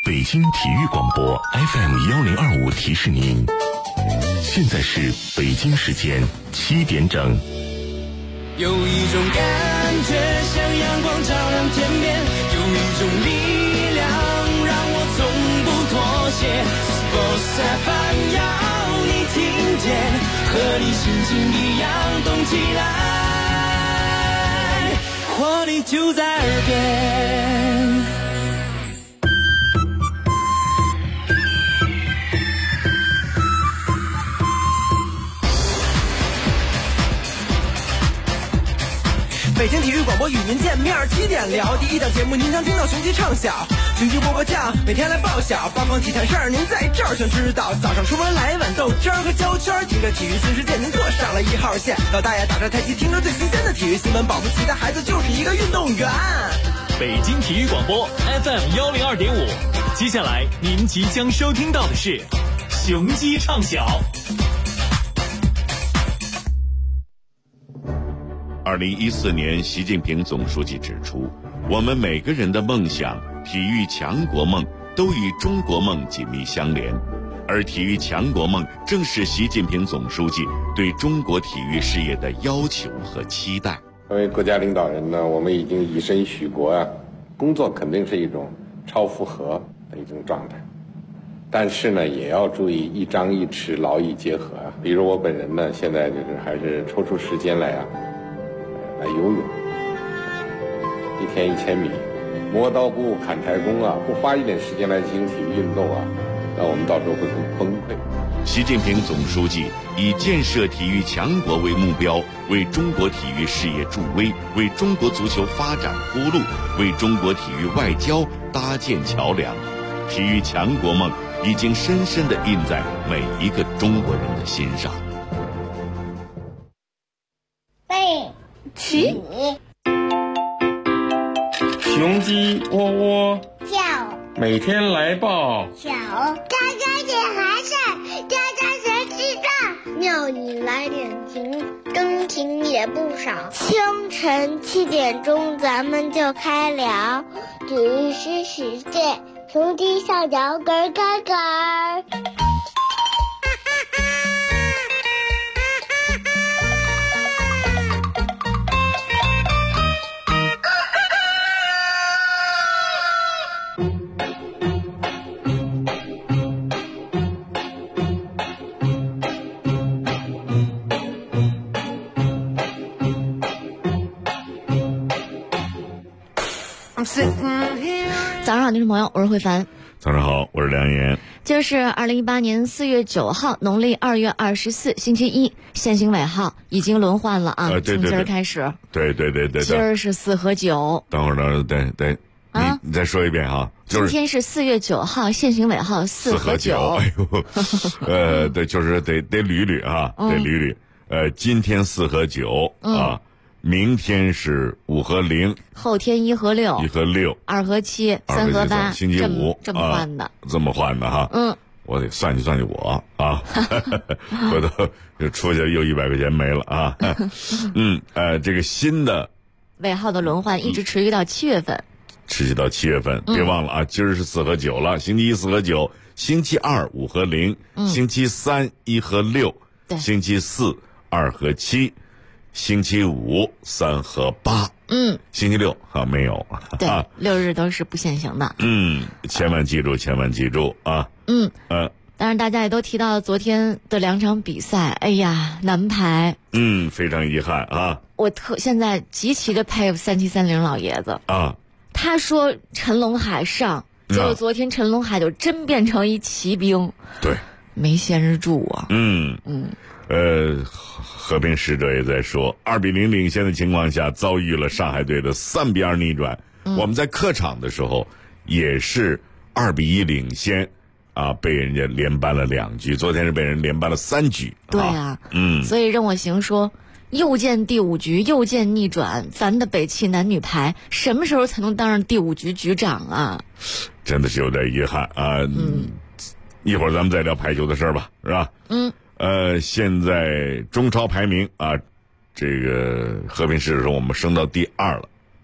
北京体育广播 FM1025提示您，现在是北京时间7点整。 有一种感觉像阳光照亮天边，有一种力量让我从不妥协。Sports FM 要你听见，和你心情一样动起来，活力就在耳边。 北京体育广播与您见面，7点聊第一档节目，您常听到雄鸡唱晓，雄鸡波波酱，每天来报晓，八方体坛事儿您在这儿全知道。早上出门来碗豆汁儿和焦圈，听着体育新世界，您坐上了1号线。老大爷打着太极，听着最新鲜的体育新闻，保不齐的孩子就是一个运动员。 北京体育广播 FM102.5，接下来您即将收听到的是雄鸡唱晓。 2014年，习近平总书记指出，我们每个人的梦想、体育强国梦都与中国梦紧密相连，而体育强国梦正是习近平总书记对中国体育事业的要求和期待。 作为国家领导人呢，我们已经以身许国啊，工作肯定是一种超负荷的一种状态，但是呢，也要注意一张一弛，劳逸结合啊。比如我本人呢，现在就是还是抽出时间来游泳，1天1000米，磨刀不误砍柴工啊，不花一点时间来进行体育运动啊，那我们到时候会很崩溃。 习近平总书记以建设体育强国为目标，为中国体育事业助威，为中国足球发展铺路，为中国体育外交搭建桥梁。体育强国梦已经深深地印在每一个中国人的心上。 起， 雄鸡窝窝叫， 每天来报小，喳喳点寒碜，喳喳学吃饭，妙语来点情，真情也不少。清晨7点钟，咱们就开聊，体育新世界，雄鸡上摇咯咯咯。 早上好，听众朋友，我是慧凡。 早上好，我是梁岩。 今儿是2018年4月9号，农历2月24，星期一，限行尾号已经轮换了啊，从今儿开始。 对。 今儿是4和9。 等会儿呢，对，你再说一遍哈。 今天是4月9号，限行尾号4和9。 哎呦，对，就是得捋捋啊，得捋捋。今天4和9啊。明天是5和0， 后天1和6，1 和6，2 和7，3和8， 星期五这么换的， 这么换的哈。我得算计算计我啊，回头就出去又100块钱没了啊。这个新的尾号的轮换一直持续到7月份，别忘了啊，今儿是4和9了，星期一4和9，星期二5和0，星期三1和6，星期四2和7。星期五3和8，星期六没有， 对，6日都是不限行的， 千万记住啊， 当然大家也都提到昨天的2场比赛，哎呀，男排， 非常遗憾啊， 我现在极其的佩服3730老爷子啊，他说陈龙海上，结果昨天陈龙海就真变成一骑兵， 对， 没限制住啊， 和平使者也在说，2比0领先的情况下，遭遇了上海队的3比2逆转。我们在客场的时候也是2比1领先，被人家连扳了2局，昨天是被人连扳了3局。 对啊，所以任我行说，又见第5局，又见逆转，咱的北汽男女排什么时候才能当上第5局局长啊？ 真的是有点遗憾啊。一会儿咱们再聊排球的事儿吧，是吧？现在中超排名啊，这个和平使者说我们升到第2了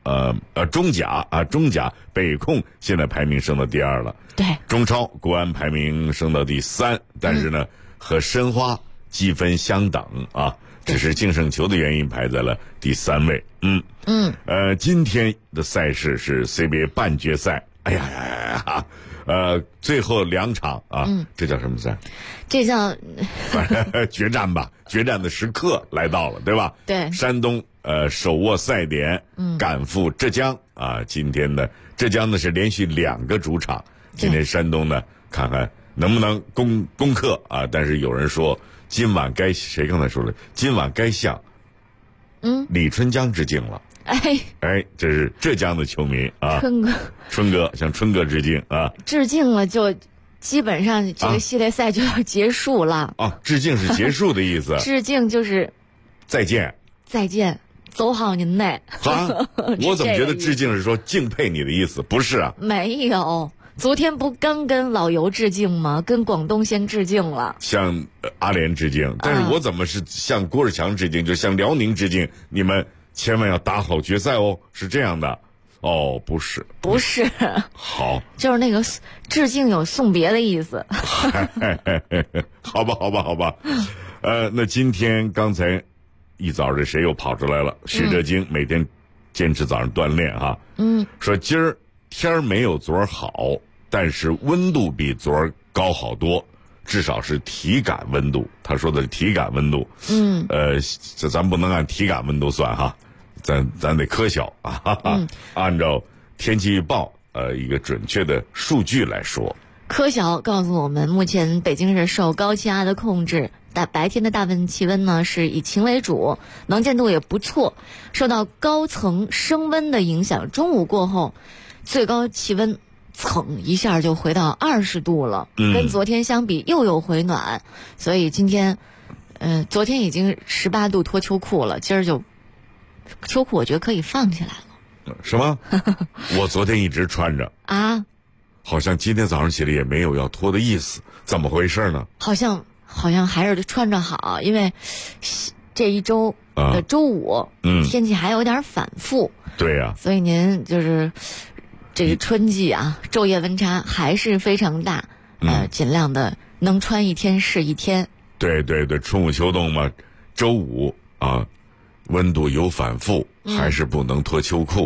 中甲北控现在排名升到第2了。 对， 中超国安排名升到第3，但是呢，和申花积分相等啊，只是净胜球的原因排在了第3位。今天的赛事是 CBA 半决赛。哎呀，最后2场啊，这叫什么赛？ 这叫决战吧，决战的时刻来到了，对吧？ 对， 山东手握赛点，赶赴浙江啊。今天呢，浙江呢是连续2个主场，今天山东呢看看能不能攻克啊。但是有人说今晚谁刚才说了，今晚该向李春江致敬了。这是浙江的球迷啊，春哥向春哥致敬啊！ 致敬了就基本上这个系列赛就要结束了啊！致敬是结束的意思， 致敬就是再见， 走好您嘞！ 啊，我怎么觉得致敬是说敬佩你的意思？不是啊， 没有。昨天不刚跟老尤致敬吗？跟广东先致敬了， 向阿联致敬。但是我怎么是向郭士强致敬，就向辽宁致敬？你们千万要打好决赛哦，是这样的。哦，不是，好， 就是那个致敬有送别的意思。 好吧。那今天刚才一早这谁又跑出来了？徐哲京每天坚持早上锻炼哈。说今儿天没有昨儿好，但是温度比昨儿高好多，至少是体感温度。他说的是体感温度。这咱不能按体感温度算哈。咱得科学啊，按照天气预报一个准确的数据来说。 科学告诉我们，目前北京市受高气压的控制，白天的大部分气温呢是以晴为主，能见度也不错。受到高层升温的影响，中午过后，最高气温蹭一下就回到20度了，跟昨天相比又有回暖。所以今天，昨天已经18度脱秋裤了，今儿就。秋裤我觉得可以放起来了。 什么？我昨天一直穿着啊， 好像今天早上起来也没有要脱的意思，怎么回事呢？ 好像还是穿着好，因为这一周的周五，天气还有点反复。 对呀， 所以您就是这个春季啊，昼夜温差还是非常大，尽量的能穿一天是一天。 对，春捂秋冻嘛，周五啊。温度有反复，还是不能脱秋裤，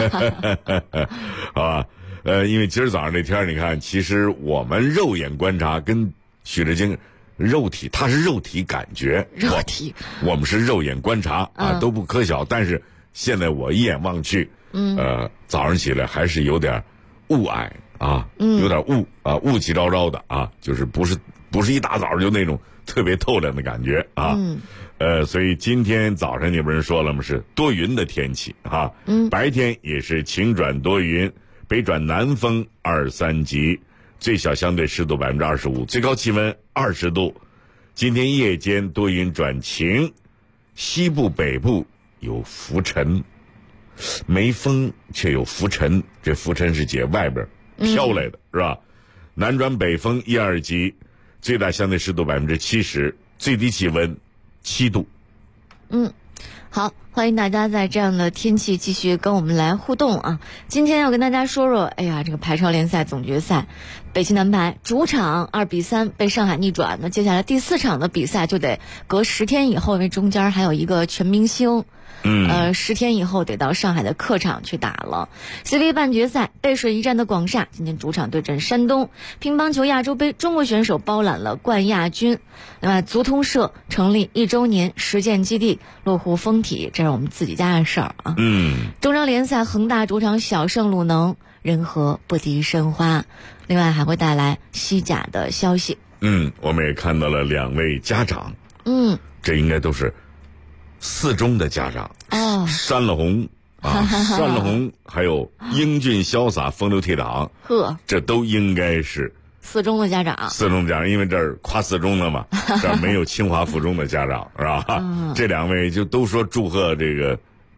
啊，因为今儿早上这天，你看，其实我们肉眼观察跟许志京肉体，他是肉体感觉，我们是肉眼观察啊，都不可小。但是现在我一眼望去，早上起来还是有点雾霭啊，有点雾气昭昭的啊，就是不是一大早就那种特别透亮的感觉啊。所以今天早上你不是说了吗？是多云的天气哈，白天也是晴转多云，北转南风2-3级，最小相对湿度25%，最高气温20度。今天夜间多云转晴，西部北部有浮尘，没风却有浮尘，这浮尘是解外边飘来的，是吧？南转北风1-2级，最大相对湿度70%，最低气温7度。 好，欢迎大家在这样的天气继续跟我们来互动啊！今天要跟大家说说，这个排超联赛总决赛，北汽男排主场2-3被上海逆转，那接下来第4场的比赛就得隔10天以后，因为中间还有一个全明星。10天以后得到上海的客场去打了。CBA 半决赛，背水一战的广厦今天主场对阵山东。乒乓球亚洲杯，中国选手包揽了冠亚军。另外，足通社成立1周年实践基地，落户丰体，这是我们自己家的事儿啊。中超联赛，恒大主场小胜鲁能，人和不敌申花。另外还会带来西甲的消息。 我们也看到了2位家长。这应该都是4中的家长哦， 山了红啊，山了红，还有英俊潇洒、风流倜傥，这都应该是 4中的家长。 4中的家长，因为这儿夸4中的嘛，这儿没有清华附中的家长，是吧？这2位就都说祝贺这个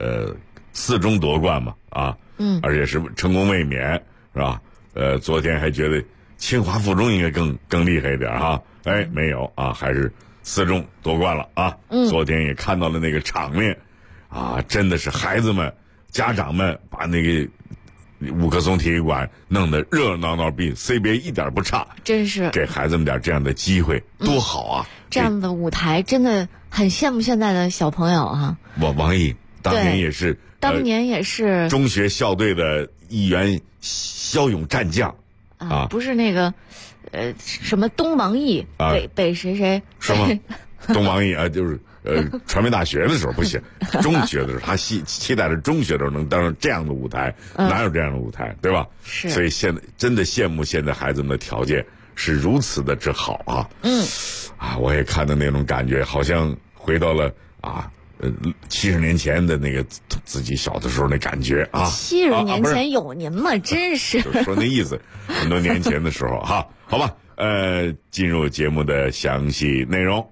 4中夺冠嘛，啊，而且是成功卫冕，是吧？昨天还觉得清华附中应该更厉害一点哈，没有啊，还是4中夺冠了啊！昨天也看到了那个场面，啊，真的是孩子们家长们把那个五棵松体育馆弄得热热闹闹，比 CBA 一点不差， 真是给孩子们点这样的机会，多好啊！ 这样的舞台真的很羡慕现在的小朋友啊。 王毅当年也是，中学校队的一员骁勇战将啊， 不是那个什么东王毅北谁是吗？东王毅啊，就是传媒大学的时候不行，中学的时候他期待着中学的时候能当上这样的舞台，哪有这样的舞台，对吧？ 是， 所以现在真的羡慕现在孩子们的条件是如此的之好啊。我也看到那种感觉，好像回到了70年前的那个自己小的时候那感觉啊。 70年前有您吗？真是。 就是说那意思，很多年前的时候哈，好吧。进入节目的详细内容。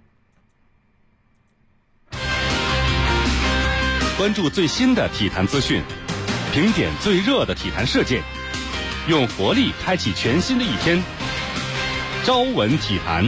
关注最新的体坛资讯，评点最热的体坛事件，用活力开启全新的一天。朝闻体坛。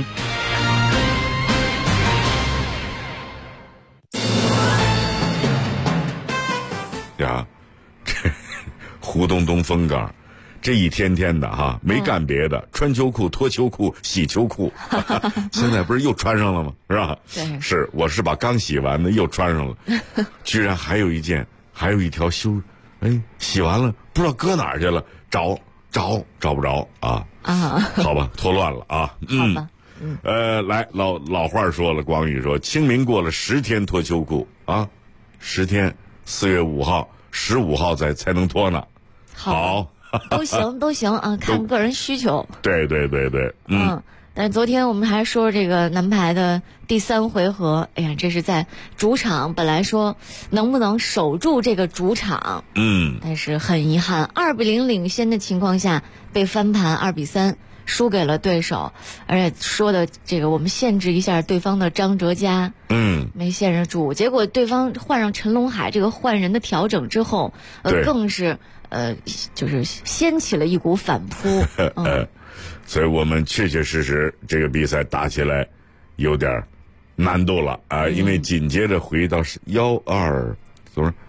呀，这胡东东风岗，这一天天的哈，没干别的，穿秋裤、脱秋裤、洗秋裤，现在不是又穿上了吗？是吧？ 对， 是，我是把刚洗完的又穿上了，居然还有一条洗完了不知道搁哪儿去了，找不着啊！好吧，脱乱了啊！ 好吧， 来老话说了，广宇说清明过了10天脱秋裤啊，10天，4月5号、15号才能脱呢。好。 都行啊，看个人需求。 对， 但是昨天我们还说这个男排的第3回合，哎呀，这是在主场，本来说能不能守住这个主场，但是很遗憾，2-0领先的情况下被翻盘2-3输给了对手，而且说的这个我们限制一下对方的张哲嘉，没限制住，结果对方换上陈龙海，这个换人的调整之后，更是。就是掀起了一股反扑， 所以我们确实这个比赛打起来有点难度了啊，因为紧接着回到是1-2，怎么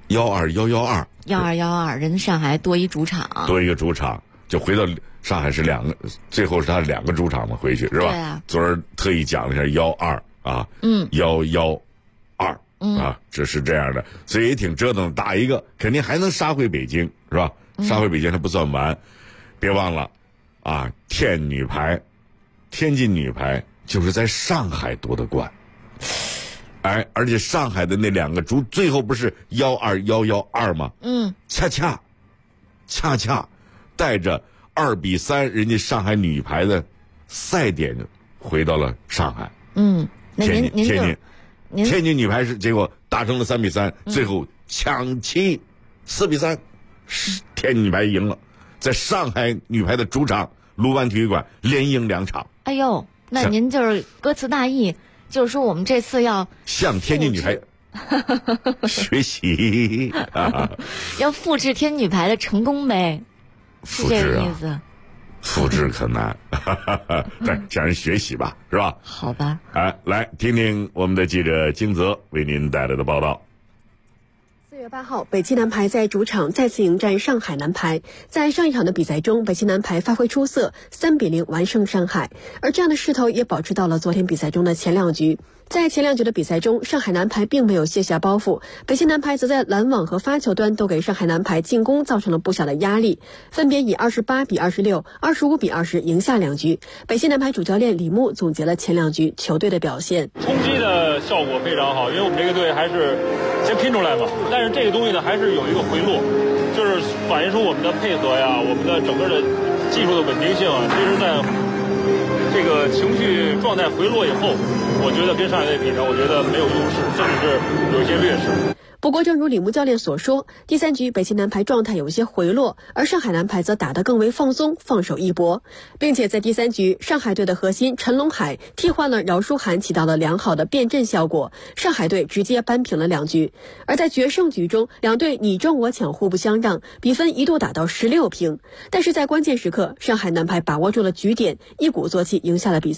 1-2， 人家上海多一个主场， 就回到上海是最后是他2个主场嘛，回去是吧？ 对啊。 昨儿特意讲了一下1-2啊，1-1-2。这是这样的，所以也挺折腾，打一个肯定还能杀回北京，是吧？杀回北京还不算完，别忘了啊，天津女排就是在上海夺的冠，而且上海的那2个最后不是1-2吗？恰恰带着2-3，人家上海女排的赛点回到了上海。 那天津女排是结果打成了3-3，最后抢七4-3，天津女排赢了，在上海女排的主场卢湾体育馆连赢2场。 哎呦，那您就是歌词大意，就是说我们这次要向天津女排学习要复制天津女排的成功呗，是这个意思。 复制可难，对，向人学习吧，是吧？ 好吧。 来听听我们的记者金泽为您带来的报道。 4月8号，北京男排在主场再次迎战上海男排。在上一场的比赛中，北京男排发挥出色，3-0完胜上海，而这样的势头也保持到了昨天比赛中的前2局。在前2局的比赛中，上海男排并没有卸下包袱，北京男排则在拦网和发球端都给上海男排进攻造成了不小的压力，分别以28-26、25-20赢下2局。北京男排主教练李木总结了前2局球队的表现。 冲击的效果非常好，因为我们这个队还是先拼出来嘛，但是这个东西呢还是有一个回落，就是反映出我们的配合呀，我们的整个的技术的稳定性啊，其实在这个情绪状态回落以后，我觉得跟上一队比呢，我觉得没有优势，甚至是有一些劣势。 不过正如李木教练所说，第3局北京男排状态有些回落，而上海男排则打得更为放松，放手一搏，并且在第3局上海队的核心陈龙海替换了饶书涵，起到了良好的变阵效果，上海队直接扳平了2局。而在决胜局中，两队你争我抢，互不相让，比分一度打到16平，但是在关键时刻，上海男排把握住了局点，一鼓作气赢下了比赛。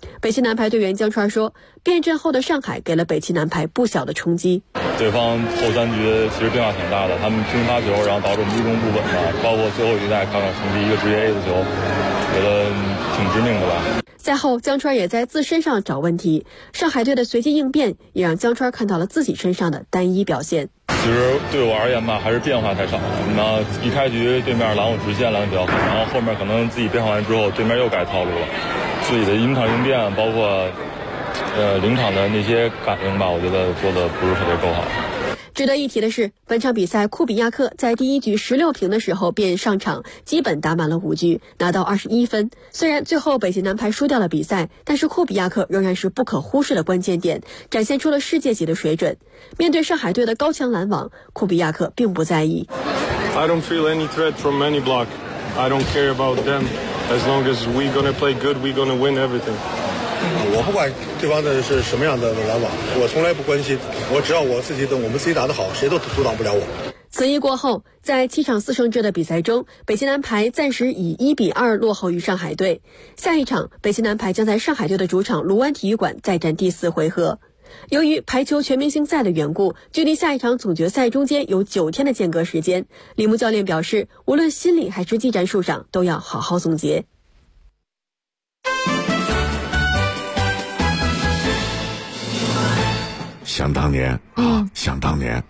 北汽男排队员江川说，变阵后的上海给了北汽男排不小的冲击。 对方后3局其实变化挺大的，他们拼发球，然后导致我们立功不稳的，包括最后一代看看成绩一个直接 A 的球，觉得挺致命的吧。 赛后，江川也在自身上找问题，上海队的随机应变也让江川看到了自己身上的单一表现。 其实对我而言吧，还是变化太少。那一开局对面拦我直线拦得比较好，然后后面可能自己变化完之后，对面又改套路了，自己的临场应变，包括临场的那些感应吧，我觉得做的不是特别够好。 值得一提的是，本场比赛库比亚克在第一局16平的时候便上场，基本打满了5局，拿到21分。虽然最后北汽男排输掉了比赛，但是库比亚克仍然是不可忽视的关键点，展现出了世界级的水准。面对上海队的高墙拦网，库比亚克并不在意。 I don't feel any threat from any block. I don't care about them. As long as we're gonna play good, we're gonna win everything. 我不管对方的是什么样的拦网，我从来不关心，我只要我们自己打得好，谁都阻挡不了我。 此役过后，在7场4胜制的比赛中，北汽男排暂时以1-2落后于上海队。下一场，北汽男排将在上海队的主场卢湾体育馆再战第4回合。由于排球全明星赛的缘故，距离下一场总决赛中间有9天的间隔时间。李木教练表示，无论心理还是技战术上，都要好好总结。 想当年想当年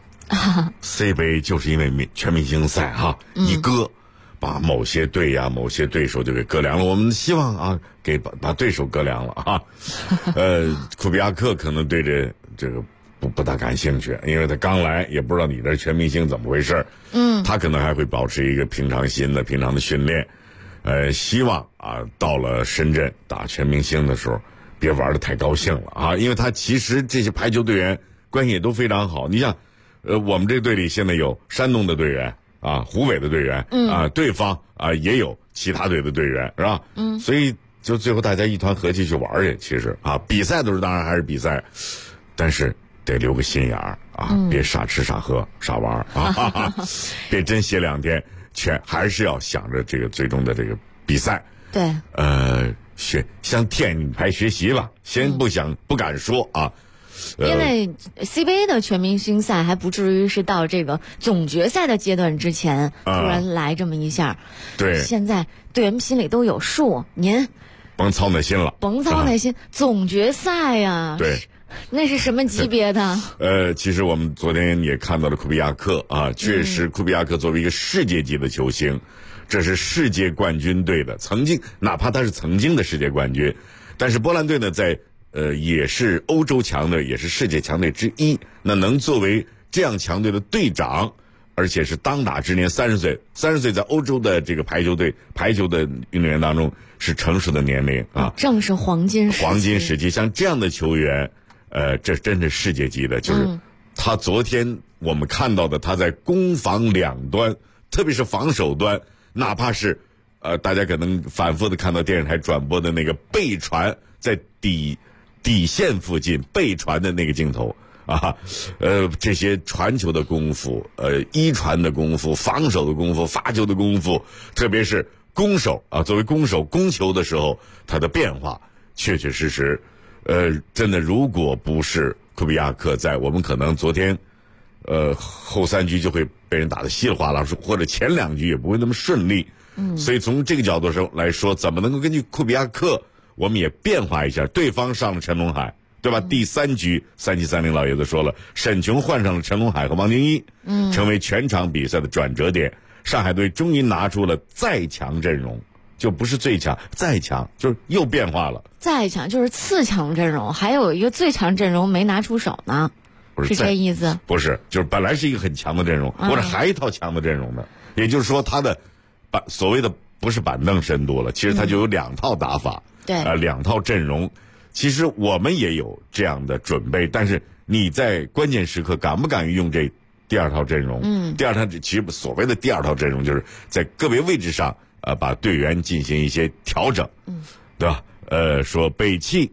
，C 杯就是因为全明星赛一割，把某些队呀、某些对手就给割凉了。我们希望把对手割凉了库比亚克可能对这个不大感兴趣，因为他刚来，也不知道你的全明星怎么回事。他可能还会保持一个平常心的、平常的训练。希望到了深圳打全明星的时候，别玩得太高兴了因为他其实这些排球队员关系也都非常好。你像我们这队里现在有山东的队员湖北的队员对方也有其他队的队员，是吧？所以就最后大家一团和气去玩去。其实比赛都是当然还是比赛，但是得留个心眼儿别傻吃傻喝傻玩别真歇2天，还是要想着这个最终的这个比赛。 对， 向天女排学习了，先不敢说因为 CBA 的全明星赛还不至于是到这个总决赛的阶段之前突然来这么一下。 对， 现在队员们心里都有数，您甭操那心了， 甭操那心。总决赛呀， 对， 那是什么级别的？ 其实我们昨天也看到了库比亚克确实库比亚克作为一个世界级的球星，这是世界冠军队的哪怕他是曾经的世界冠军，但是波兰队呢在也是欧洲强队，也是世界强队之一。那能作为这样强队的队长，而且是当打之年，30岁在欧洲的这个排球的运动员当中是成熟的年龄正是黄金时期。像这样的球员，这真是世界级的。就是他昨天我们看到的，他在攻防两端，特别是防守端，哪怕是大家可能反复的看到电视台转播的那个背传，在底线附近背传的那个镜头这些传球的功夫，一传的功夫，防守的功夫，发球的功夫，特别是攻手作为攻手攻球的时候，他的变化确确实实，真的如果不是库比亚克在，我们可能昨天后3局就会被人打得稀里哗啦，或者前2局也不会那么顺利。所以从这个角度上来说，怎么能够根据库比亚克，我们也变化一下。对方上了陈龙海，对吧？第3局3730老爷子说了，沈琼换上了陈龙海和王敬一，成为全场比赛的转折点。上海队终于拿出了再强阵容，就不是最强，再强就是又变化了。 再强就是次强阵容，还有一个最强阵容没拿出手呢，是这意思？ 不是，就是本来是一个很强的阵容，或者还一套强的阵容的，也就是说他的所谓的不是板凳深度了，其实他就有2套打法。 对 ，2套阵容，其实我们也有这样的准备，但是你在关键时刻敢不敢于用这第2套阵容？第2套其实所谓的第2套阵容，就是在个别位置上把队员进行一些调整，对吧？说北汽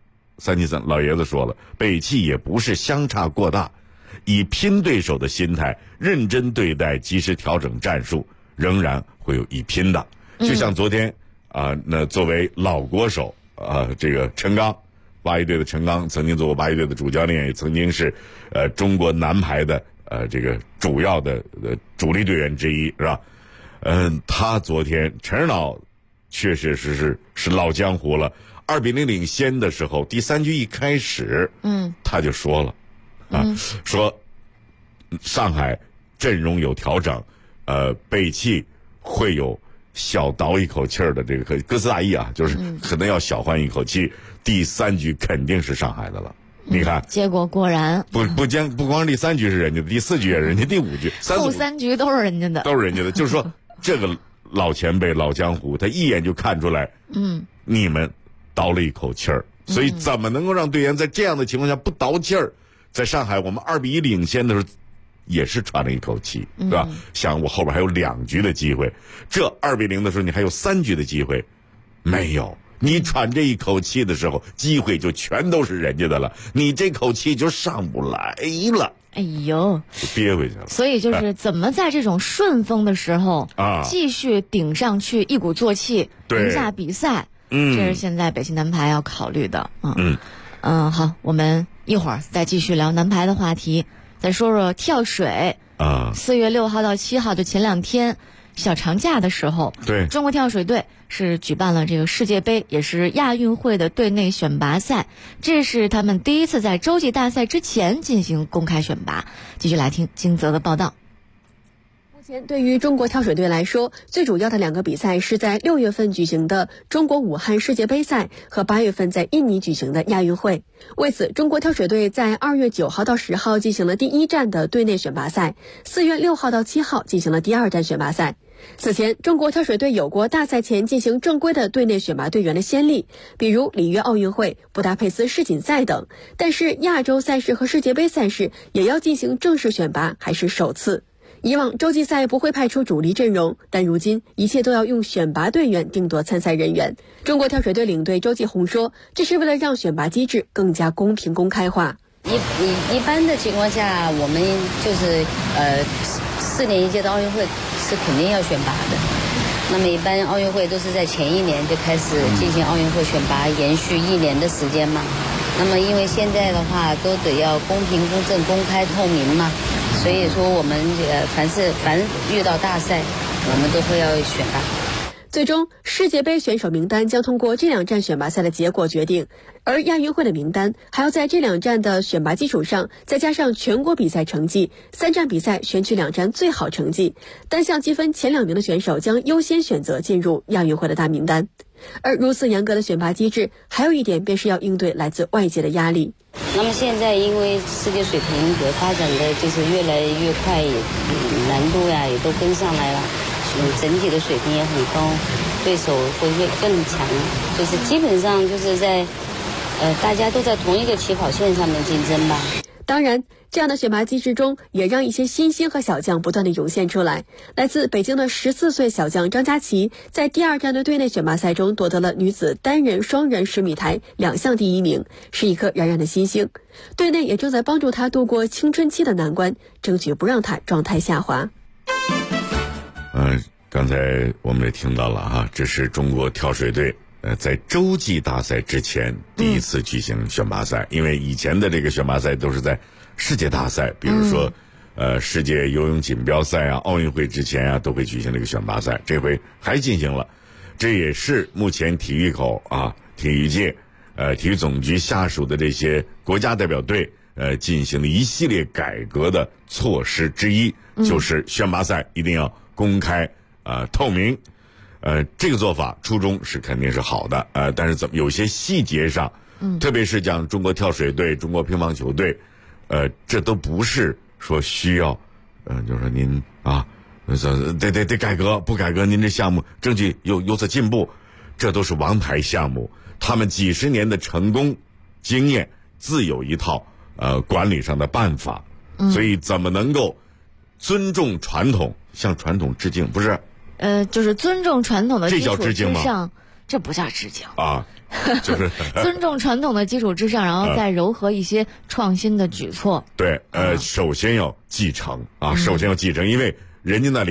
373老爷子说了，北汽也不是相差过大，以拼对手的心态，认真对待，及时调整战术，仍然会有一拼的。就像昨天那作为老国手这个陈刚，81队的陈刚曾经做过81队的主教练，也曾经是中国男排的这个主要的主力队员之一，是吧？他昨天陈指导确实是老江湖了。2-0领先的时候，第3局一开始，他就说了，说上海阵容有调整，北汽会有小倒一口气儿的这个歌词大意啊，就是可能要小换一口气。第3局肯定是上海的了，你看， 结果果然不光第3局是人家的，第4局也是人家，第5局、 后3局都是人家的， 就是说这个老前辈、老江湖，他一眼就看出来，你们倒了一口气儿，所以怎么能够让队员在这样的情况下不倒气儿？在上海我们2-1领先的时候，也是喘了一口气，是吧？想我后边还有2局的机会，这2-0的时候你还有3局的机会，没有。你喘这一口气的时候，机会就全都是人家的了，你这口气就上不来了。 哎呦， 憋回去了。 所以就是怎么在这种顺风的时候继续顶上去，一鼓作气赢下比赛，这是现在北汽男排要考虑的。好，我们一会儿再继续聊男排的话题，再说说跳水。4月6号到7号就前2天小长假的时候， 对， 中国跳水队是举办了这个世界杯，也是亚运会的队内选拔赛，这是他们第一次在洲际大赛之前进行公开选拔。继续来听金泽的报道。 目前对于中国跳水队来说，最主要的2个比赛是在6月份举行的中国武汉世界杯赛和8月份在印尼举行的亚运会。为此，中国跳水队在2月9号到10号进行了第1站的队内选拔赛，4月6号到7号进行了第2站选拔赛。此前，中国跳水队有过大赛前进行正规的队内选拔队员的先例，比如里约奥运会、布达佩斯世锦赛等，但是亚洲赛事和世界杯赛事也要进行正式选拔还是首次。以往洲际赛不会派出主力阵容，但如今一切都要用选拔队员定夺参赛人员。中国跳水队领队周继红说，这是为了让选拔机制更加公平公开化。 一般的情况下，我们就是4年一届的奥运会是肯定要选拔的。那么一般奥运会都是在前1年就开始进行奥运会选拔，延续1年的时间嘛。那么因为现在的话都得要公平公正公开透明嘛，所以说我们凡遇到大赛，我们都会要选拔。 最终，世界杯选手名单将通过这2站选拔赛的结果决定，而亚运会的名单还要在这2站的选拔基础上，再加上全国比赛成绩，3站比赛选取2站最好成绩，单项积分前2名的选手将优先选择进入亚运会的大名单。而如此严格的选拔机制，还有一点便是要应对来自外界的压力。 那么现在因为世界水平也发展的就是越来越快，难度呀也都跟上来了，整体的水平也很高，对手会更强，就是基本上就是在大家都在同一个起跑线上面竞争吧。 当然，这样的选拔机制中也让一些新星和小将不断的涌现出来。来自北京的14岁小将张佳琪，在第2站的队内选拔赛中夺得了女子单人、双人10米台2项第1名，是一颗冉冉的新星。队内也正在帮助他度过青春期的难关，争取不让他状态下滑。 刚才我们也听到了哈，这是中国跳水队在洲际大赛之前第一次举行选拔赛，因为以前的这个选拔赛都是在世界大赛，比如说世界游泳锦标赛啊、奥运会之前啊都会举行这个选拔赛，这回还进行了，这也是目前体育口啊、体育界、体育总局下属的这些国家代表队进行了一系列改革的措施之一，就是选拔赛一定要公开透明。这个做法初衷是肯定是好的，但是有些细节上，特别是讲中国跳水队、中国乒乓球队，这都不是说需要，就是说您啊，得改革，不改革您这项目争取有所进步，这都是王牌项目，他们几十年的成功经验自有一套管理上的办法，所以怎么能够尊重传统，向传统致敬，不是？ 就是尊重传统的基础之这上，这不叫致敬啊，就是尊重传统的基础之上，然后再糅合一些创新的举措。 对，首先要继承啊，首先要继承，因为人家那里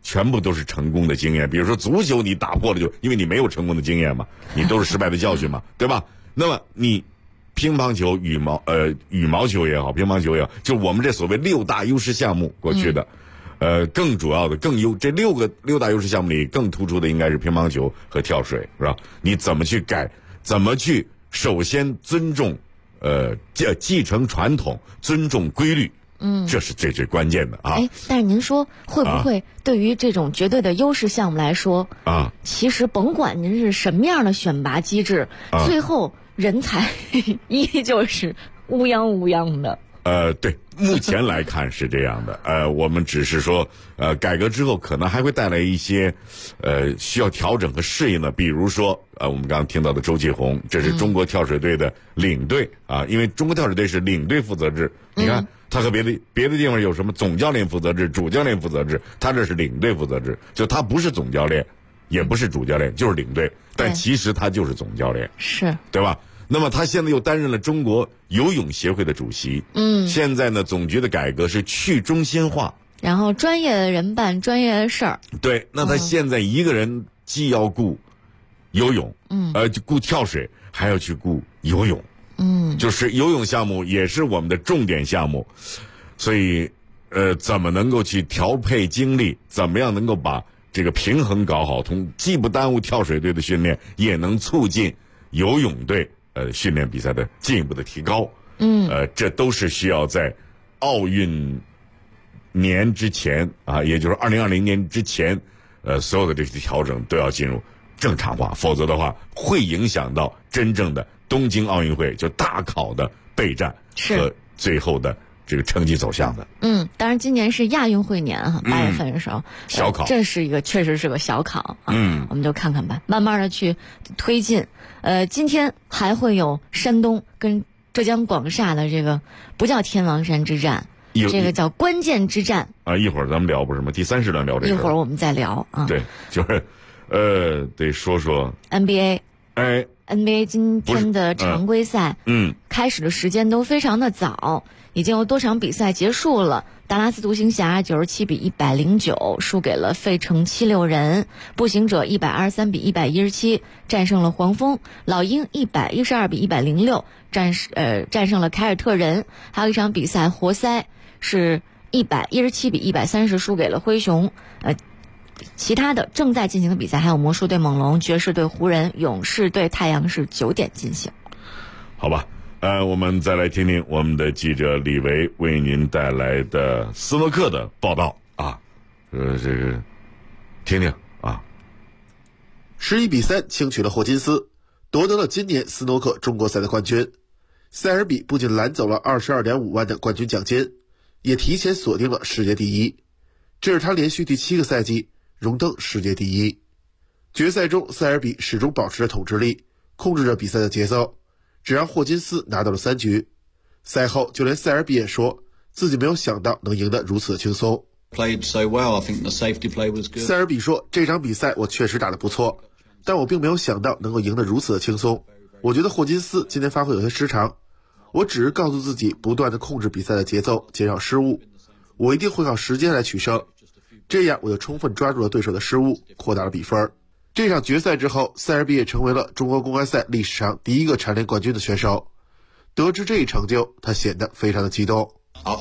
全部都是成功的经验。比如说足球你打破了，就因为你没有成功的经验嘛，你都是失败的教训嘛，对吧？那么你乒乓球、羽毛球也好，乒乓球也好，就我们这所谓6大优势项目过去的，更主要的这六大优势项目里更突出的应该是乒乓球和跳水，是吧？你怎么去改？怎么去首先尊重继承传统，尊重规律？这是最关键的啊！ 但是您说会不会对于这种绝对的优势项目来说啊， 其实甭管您是什么样的选拔机制，最后人才依旧是乌泱的。 对，目前来看是这样的。我们只是说，改革之后可能还会带来一些，需要调整和适应的。比如说，我们刚刚听到的周继红，这是中国跳水队的领队啊，因为中国跳水队是领队负责制。你看，他和别的地方有什么总教练负责制、主教练负责制，他这是领队负责制，就他不是总教练，也不是主教练，就是领队，但其实他就是总教练， 是对吧？那么他现在又担任了中国游泳协会的主席。现在呢，总局的改革是去中心化， 然后专业的人办专业的事儿。 对，那他现在一个人既要顾游泳，就顾跳水，还要去顾游泳。就是游泳项目也是我们的重点项目，所以怎么能够去调配精力，怎么样能够把这个平衡搞好，既不耽误跳水队的训练，也能促进游泳队训练比赛的进一步的提高。这都是需要在奥运年之前啊，也就是2020年之前，所有的这些调整都要进入正常化，否则的话会影响到真正的东京奥运会就大考的备战和最后的这个成绩走向的。 当然今年是亚运会年哈，8月份的时候， 小考， 这是确实是个小考啊。我们就看看吧，慢慢的去推进。今天还会有山东跟浙江广厦的这个不叫天王山之战，这个叫关键之战啊。一会儿咱们聊不是什么第3时段聊这个， 一会儿我们再聊啊。 对，就是得说说 NBA。NBA 今天的常规赛，开始的时间都非常的早，已经有多场比赛结束了。达拉斯独行侠97比109输给了费城76人，步行者123比117战胜了黄蜂，老鹰112比106战胜了凯尔特人。还有一场比赛，活塞是117比130输给了灰熊。其他的正在进行的比赛还有魔术对猛龙、爵士对湖人、勇士对太阳是9点进行。 好吧，我们再来听听我们的记者李维为您带来的斯诺克的报道啊，这个听听啊。 11比3轻取了霍金斯，夺得了今年斯诺克中国赛的冠军。塞尔比不仅揽走了22.5万的冠军奖金，也提前锁定了世界第一，这是他连续第7个赛季荣登世界第一。决赛中，塞尔比始终保持着统治力，控制着比赛的节奏，只让霍金斯拿到了3局。赛后，就连塞尔比也说自己没有想到能赢得如此轻松。塞尔比说，这场比赛我确实打得不错，但我并没有想到能够赢得如此的轻松。我觉得霍金斯今天发挥有些失常，我只是告诉自己不断地控制比赛的节奏，减少失误，我一定会靠时间来取胜，这样我就充分抓住了对手的失误，扩大了比分。这场决赛之后，塞尔比也成为了中国公开赛历史上第一个蝉联冠军的选手。得知这一成就，他显得非常的激动。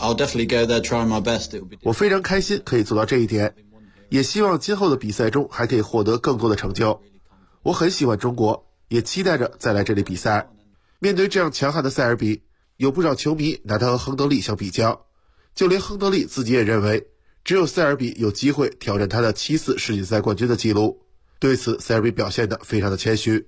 我非常开心可以做到这一点，也希望今后的比赛中还可以获得更多的成就。我很喜欢中国，也期待着再来这里比赛。面对这样强悍的塞尔比，有不少球迷拿他和亨德利相比较，就连亨德利自己也认为只有塞尔比有机会挑战他的7次世锦赛冠军的记录。对此，塞尔比表现得非常的谦虚。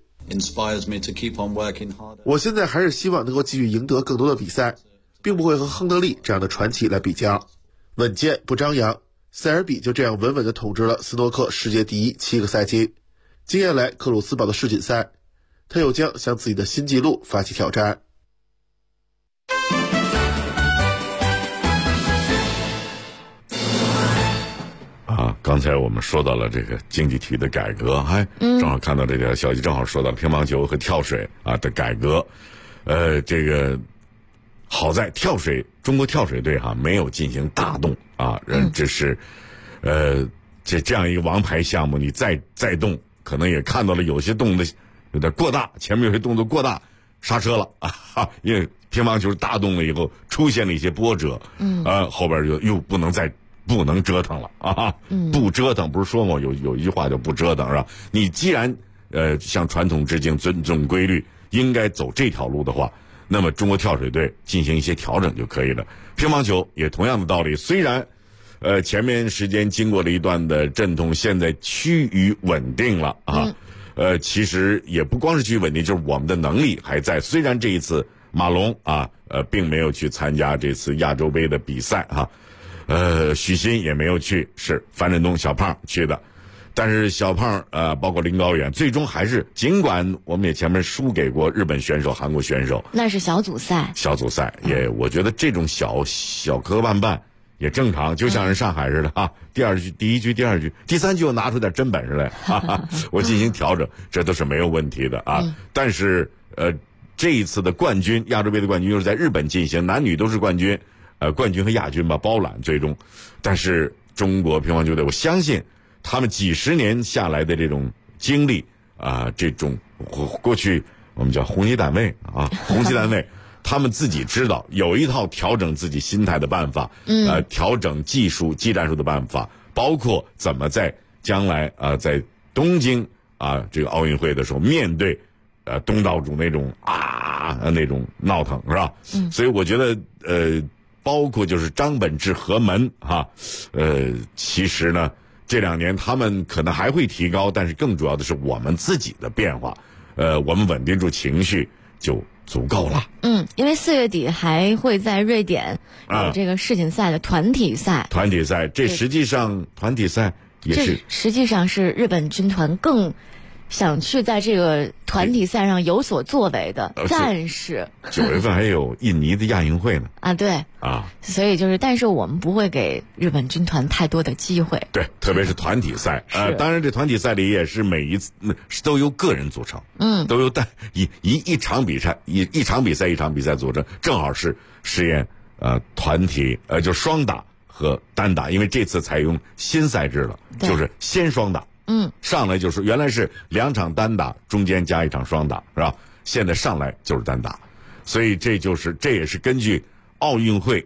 我现在还是希望能够继续赢得更多的比赛，并不会和亨德利这样的传奇来比较。稳健不张扬，塞尔比就这样稳稳地统治了斯诺克世界第一7个赛季。接下来克鲁斯堡的世锦赛，他又将向自己的新纪录发起挑战。 刚才我们说到了这个竞技体育的改革，正好看到这条消息，正好说到乒乓球和跳水的改革。这个好在跳水，中国跳水队没有进行大动只是这样一个王牌项目，你再动，可能也看到了有些动的有点过大，前面有些动作过大，刹车了啊！因为乒乓球大动了以后，出现了一些波折，后边就又不能折腾了啊！不折腾，不是说过有一句话叫不折腾是吧？你既然向传统致敬，尊重规律，应该走这条路的话，那么中国跳水队进行一些调整就可以了。乒乓球也同样的道理，虽然前面时间经过了一段的阵痛，现在趋于稳定了啊。其实也不光是趋于稳定，就是我们的能力还在。虽然这一次马龙啊，并没有去参加这次亚洲杯的比赛哈，许昕也没有去，是樊振东小胖去的。但是小胖包括林高远，最终还是尽管我们也前面输给过日本选手、韩国选手， 那是小组赛也，我觉得这种小磕绊绊也正常，就像人上海似的啊，第二局、第一局、第二局、第三局我拿出点真本事来，我进行调整，这都是没有问题的啊。但是这一次的冠军，亚洲杯的冠军又是在日本进行，男女都是冠军，冠军和亚军吧包揽最终。但是中国乒乓球队，我相信他们几十年下来的这种经历啊，这种过去我们叫红旗单位啊，红旗单位。他们自己知道有一套调整自己心态的办法，调整技战术的办法，包括怎么在将来在东京这个奥运会的时候面对东道主那种那种闹腾是吧？所以我觉得包括就是张本智和门其实呢这2年他们可能还会提高，但是更主要的是我们自己的变化，我们稳定住情绪就足够了。 因为4月底还会在瑞典有这个世锦赛的团体赛。 这实际上团体赛也是， 实际上是日本军团更想去在这个团体赛上有所作为的，但是 9月份还有印尼的亚运会呢。 对所以但是我们不会给日本军团太多的机会。 对，特别是团体赛。当然这团体赛里也是每一次都由个人组成，都由一场比赛一场比赛组成，正好是实验团体就双打和单打，因为这次采用新赛制了，就是先双打。上来就是原来是2场单打，中间加1场双打，是吧？现在上来就是单打，所以这也是根据奥运会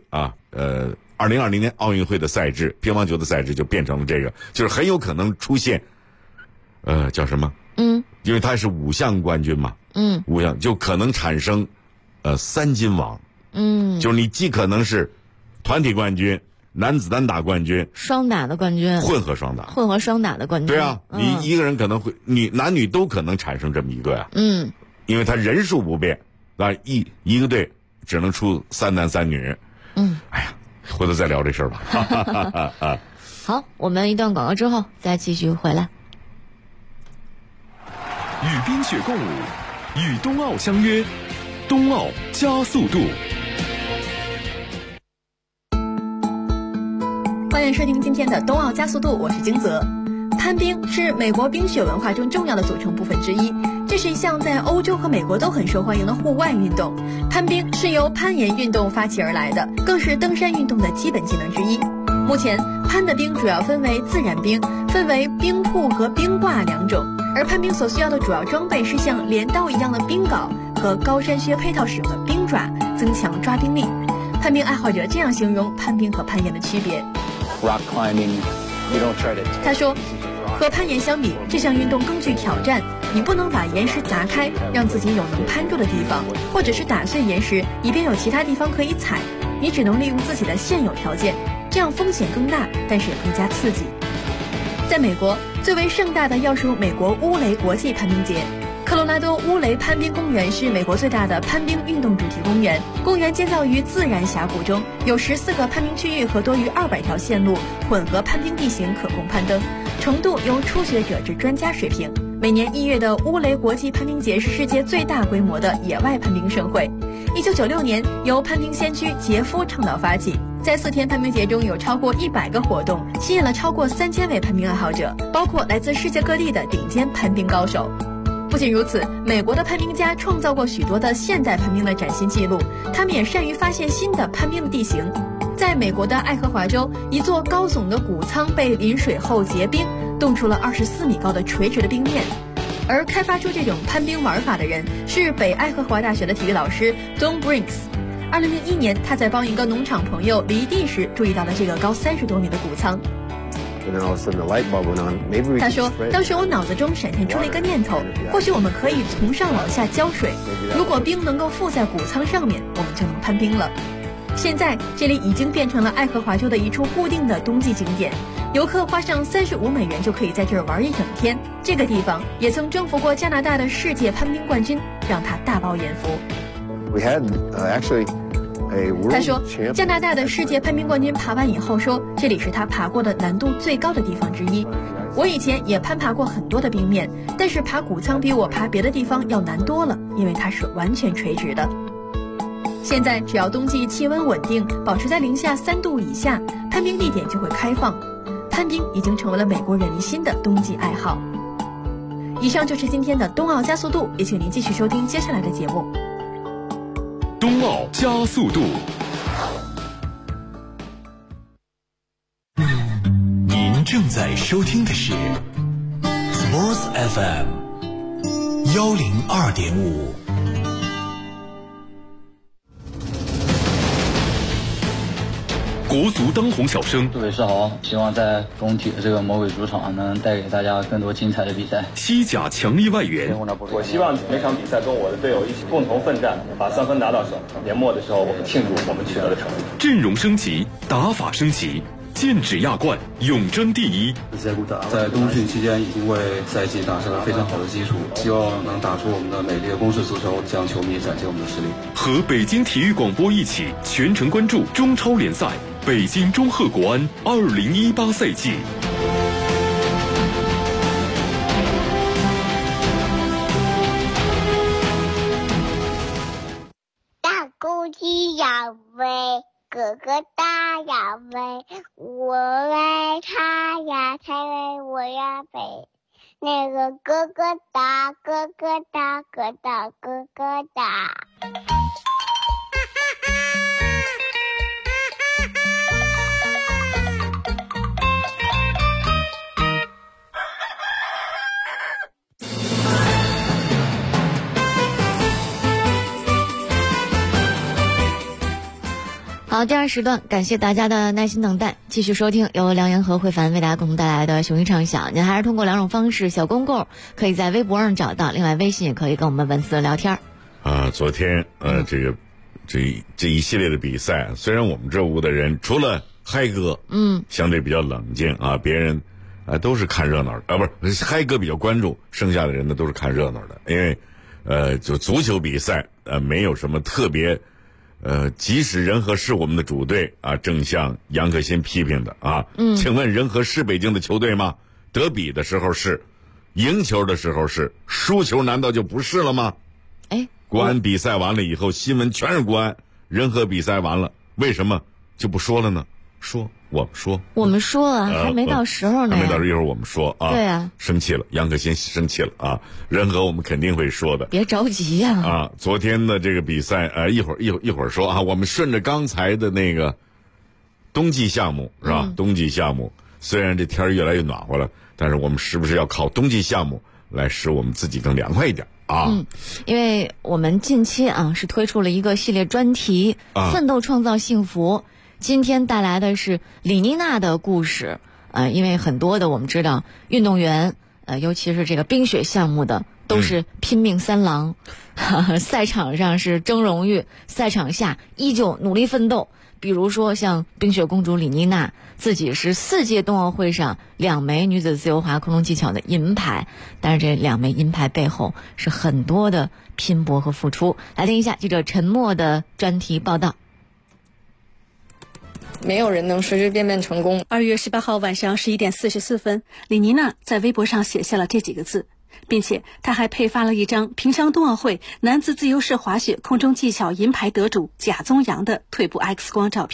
2020年奥运会的赛制，乒乓球的赛制就变成了这个，就是很有可能出现叫什么？因为它是5项冠军嘛，5项就可能产生3金王，就是你既可能是团体冠军。男子单打冠军， 双打的冠军， 混合双打的冠军。 对啊，你一个人可能会，你男女都可能产生这么一个呀。因为他人数不变，一个队只能出3男3女。哎呀，回头再聊这事儿吧。 好，我们一段广告之后再继续回来。 与冰雪共舞，与冬奥相约，冬奥加速度。 欢迎收听今天的冬奥加速度，我是金泽。攀冰是美国冰雪文化中重要的组成部分之一，这是一项在欧洲和美国都很受欢迎的户外运动。攀冰是由攀岩运动发起而来的，更是登山运动的基本技能之一。目前攀的冰主要分为自然冰，分为冰瀑和冰挂2种，而攀冰所需要的主要装备是像镰刀一样的冰镐和高山靴配套使用的冰爪，增强抓冰力。攀冰爱好者这样形容攀冰和攀岩的区别。 Rock climbing, you don't try to. 他说，和攀岩相比，这项运动更具挑战。你不能把岩石砸开，让自己有能攀住的地方，或者是打碎岩石，以便有其他地方可以踩。你只能利用自己的现有条件，这样风险更大，但是也更加刺激。在美国，最为盛大的要数美国乌雷国际攀冰节。科罗拉多乌雷攀冰公园是美国最大的攀冰运动主题公园。公园建造于自然峡谷中，有14个攀冰区域和多于200条线路，混合攀冰地形可供攀登，程度由初学者至专家水平。每年1月的乌雷国际攀冰节是世界最大规模的野外攀冰盛会。1996年由攀冰先驱杰夫倡导发起，在4天攀冰节中有超过100个活动，吸引了超过3000位攀冰爱好者，包括来自世界各地的顶尖攀冰高手。不仅如此，美国的攀冰家创造过许多的现代攀冰的崭新纪录，他们也善于发现新的攀冰的地形。 在美国的爱荷华州，一座高耸的谷仓被淋水后结冰，冻出了24米高的垂直的冰面。而开发出这种攀冰玩法的人是北爱荷华大学的体育老师 Don Brinks。2001年，他在帮一个农场朋友犁地时注意到了这个高30多米的谷仓。他说，当时我脑子中闪现出了一个念头，或许我们可以从上往下浇水，如果冰能够附在谷仓上面，我们就能攀冰了。现在这里已经变成了爱荷华州的一处固定的冬季景点，游客花上35美元就可以在这儿玩一整天。这个地方也曾征服过加拿大的世界攀冰冠军，让他大饱眼福。他说，加拿大的世界攀冰冠军爬完以后说，这里是他爬过的难度最高的地方之一。我以前也攀爬过很多的冰面，但是爬谷仓比我爬别的地方要难多了，因为它是完全垂直的。现在只要冬季气温稳定，保持在零下3度以下，攀冰地点就会开放。攀冰已经成为了美国人民新的冬季爱好。以上就是今天的冬奥加速度，也请您继续收听接下来的节目。 冬奥加速度。您正在收听的是 Sports FM 102.5。国足当红小生， 杜伟世豪，希望在工体的这个魔鬼主场能带给大家更多精彩的比赛。 西甲强力外援， 我希望每场比赛跟我的队友一起共同奋战，把3分拿到手。年末的时候，我们庆祝我们取得的成绩。 阵容升级，打法升级，剑指亚冠，永争第一。 在冬训期间已经为赛季打下了非常好的基础，希望能打出我们的美丽的攻势足球，向球迷展现我们的实力。 和北京体育广播一起全程关注中超联赛。北京中赫国安2018赛季。 大公鸡要飞，哥哥大要飞，我爱他呀，才为我呀飞。那个哥哥大，哥哥大，哥大，哥哥大。 好，第二时段感谢大家的耐心等待，继续收听由梁岩和慧凡为大家共同带来的雄一畅想。您还是通过2种方式，小公共可以在微博上找到，另外微信也可以跟我们文字聊天。 昨天这一系列的比赛，虽然我们这屋的人除了嗨哥相对比较冷静啊，别人都是看热闹的不是嗨哥比较关注，剩下的人呢都是看热闹的，因为就足球比赛没有什么特别即使人和是我们的主队啊，正像杨可欣批评的啊，请问人和是北京的球队吗？得比的时候是，赢球的时候是，输球难道就不是了吗？国安比赛完了以后，新闻全是国安。人和比赛完了，为什么就不说了呢？我们说啊，还没到时候呢。还没到时候，一会儿我们说啊。对啊。生气了，杨可欣生气了啊！人和我们肯定会说的。别着急呀。啊，昨天的这个比赛，一会儿说啊。我们顺着刚才的那个冬季项目是吧？冬季项目虽然这天越来越暖和了，但是我们是不是要靠冬季项目来使我们自己更凉快一点？因为我们近期是推出了一个系列专题，奋斗创造幸福。今天带来的是李妮娜的故事。因为很多的我们知道运动员，尤其是这个冰雪项目的，都是拼命三郎，赛场上是争荣誉，赛场下依旧努力奋斗。比如说像冰雪公主李妮娜，自己是4届冬奥会上2枚女子自由滑空中技巧的银牌，但是这2枚银牌背后是很多的拼搏和付出。来听一下记者陈默的专题报道。 没有人能随随便便成功。2月18号晚上11点44分，李妮娜在微博上写下了这几个字，并且她还配发了一张平昌冬奥会男子自由式滑雪空中技巧银牌得主贾宗洋的腿部 X 光照片。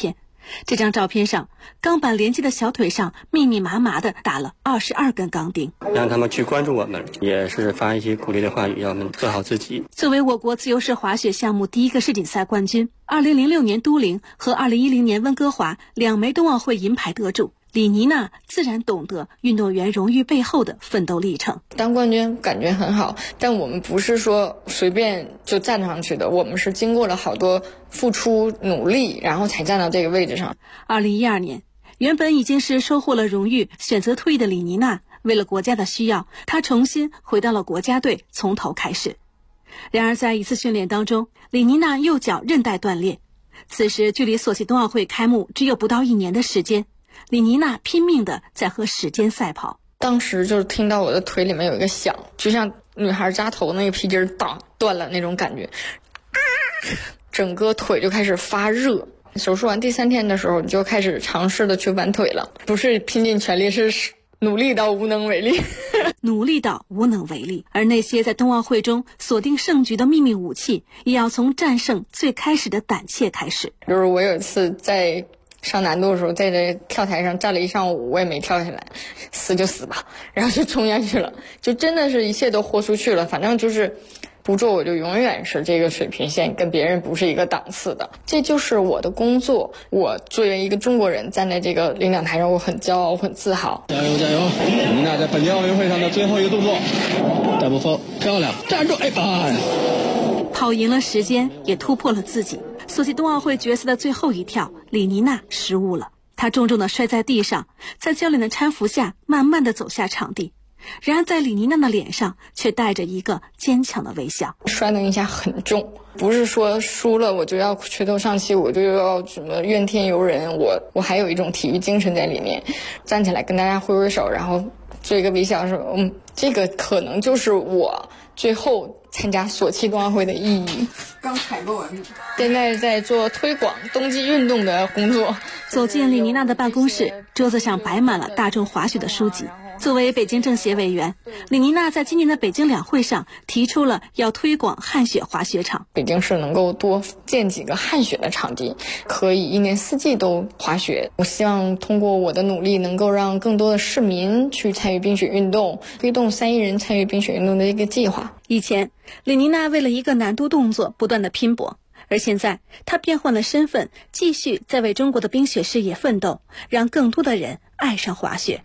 这张照片上，钢板连接的小腿上密密麻麻地打了22根钢钉， 让他们去关注我们，也是发一些鼓励的话语，让我们做好自己。 作为我国自由式滑雪项目第一个世锦赛冠军，2006年都灵和2010年温哥华2枚冬奥会银牌得主李妮娜自然懂得运动员荣誉背后的奋斗历程。 当冠军感觉很好，但我们不是说随便就站上去的，我们是经过了好多付出努力，然后才站到这个位置上。 2012年，原本已经是收获了荣誉选择退役的李妮娜，为了国家的需要，她重新回到了国家队，从头开始。然而在一次训练当中，李妮娜右脚韧带断裂，此时距离索契冬奥会开幕只有不到1年的时间，李妮娜拼命地在和时间赛跑。 当时就是听到我的腿里面有一个响，就像女孩扎头那个皮筋当断了那种感觉，整个腿就开始发热。手术完第3天的时候，你就开始尝试的去挽腿了，不是拼尽全力，是努力到无能为力。 努力到无能为力，而那些在冬奥会中锁定胜局的秘密武器，也要从战胜最开始的胆怯开始。 就是我有一次在上难度的时候，在这跳台上站了1上午，我也没跳下来，死就死吧，然后就冲下去了，就真的是一切都豁出去了。反正就是不做，我就永远是这个水平线，跟别人不是一个档次的。这就是我的工作。我作为一个中国人站在这个领奖台上，我很骄傲，我很自豪。 加油加油！李妮娜在本届奥运会上的最后一个动作，带步风漂亮，站住！哎呀！ 跑赢了时间，也突破了自己。索契冬奥会决赛的最后一跳，李妮娜失误了，她重重地摔在地上，在教练的搀扶下，慢慢地走下场地。然而在李妮娜的脸上却带着一个坚强的微笑。 摔那一下很重，不是说输了我就要垂头丧气，我就要什么怨天尤人，我还有一种体育精神在里面，站起来跟大家挥挥手，然后做一个微笑，说这个可能就是我最后参加索契冬奥会的意义。 刚采购完毕， 现在在做推广冬季运动的工作。 走进李妮娜的办公室，桌子上摆满了大众滑雪的书籍。作为北京政协委员，李妮娜在今年的北京两会上提出了要推广旱雪滑雪场。 北京市能够多建几个旱雪的场地，可以1年4季都滑雪。我希望通过我的努力，能够让更多的市民去参与冰雪运动，推动3亿人参与冰雪运动的一个计划。 以前，李妮娜为了一个难度动作不断的拼搏，而现在她变换了身份，继续在为中国的冰雪事业奋斗，让更多的人爱上滑雪。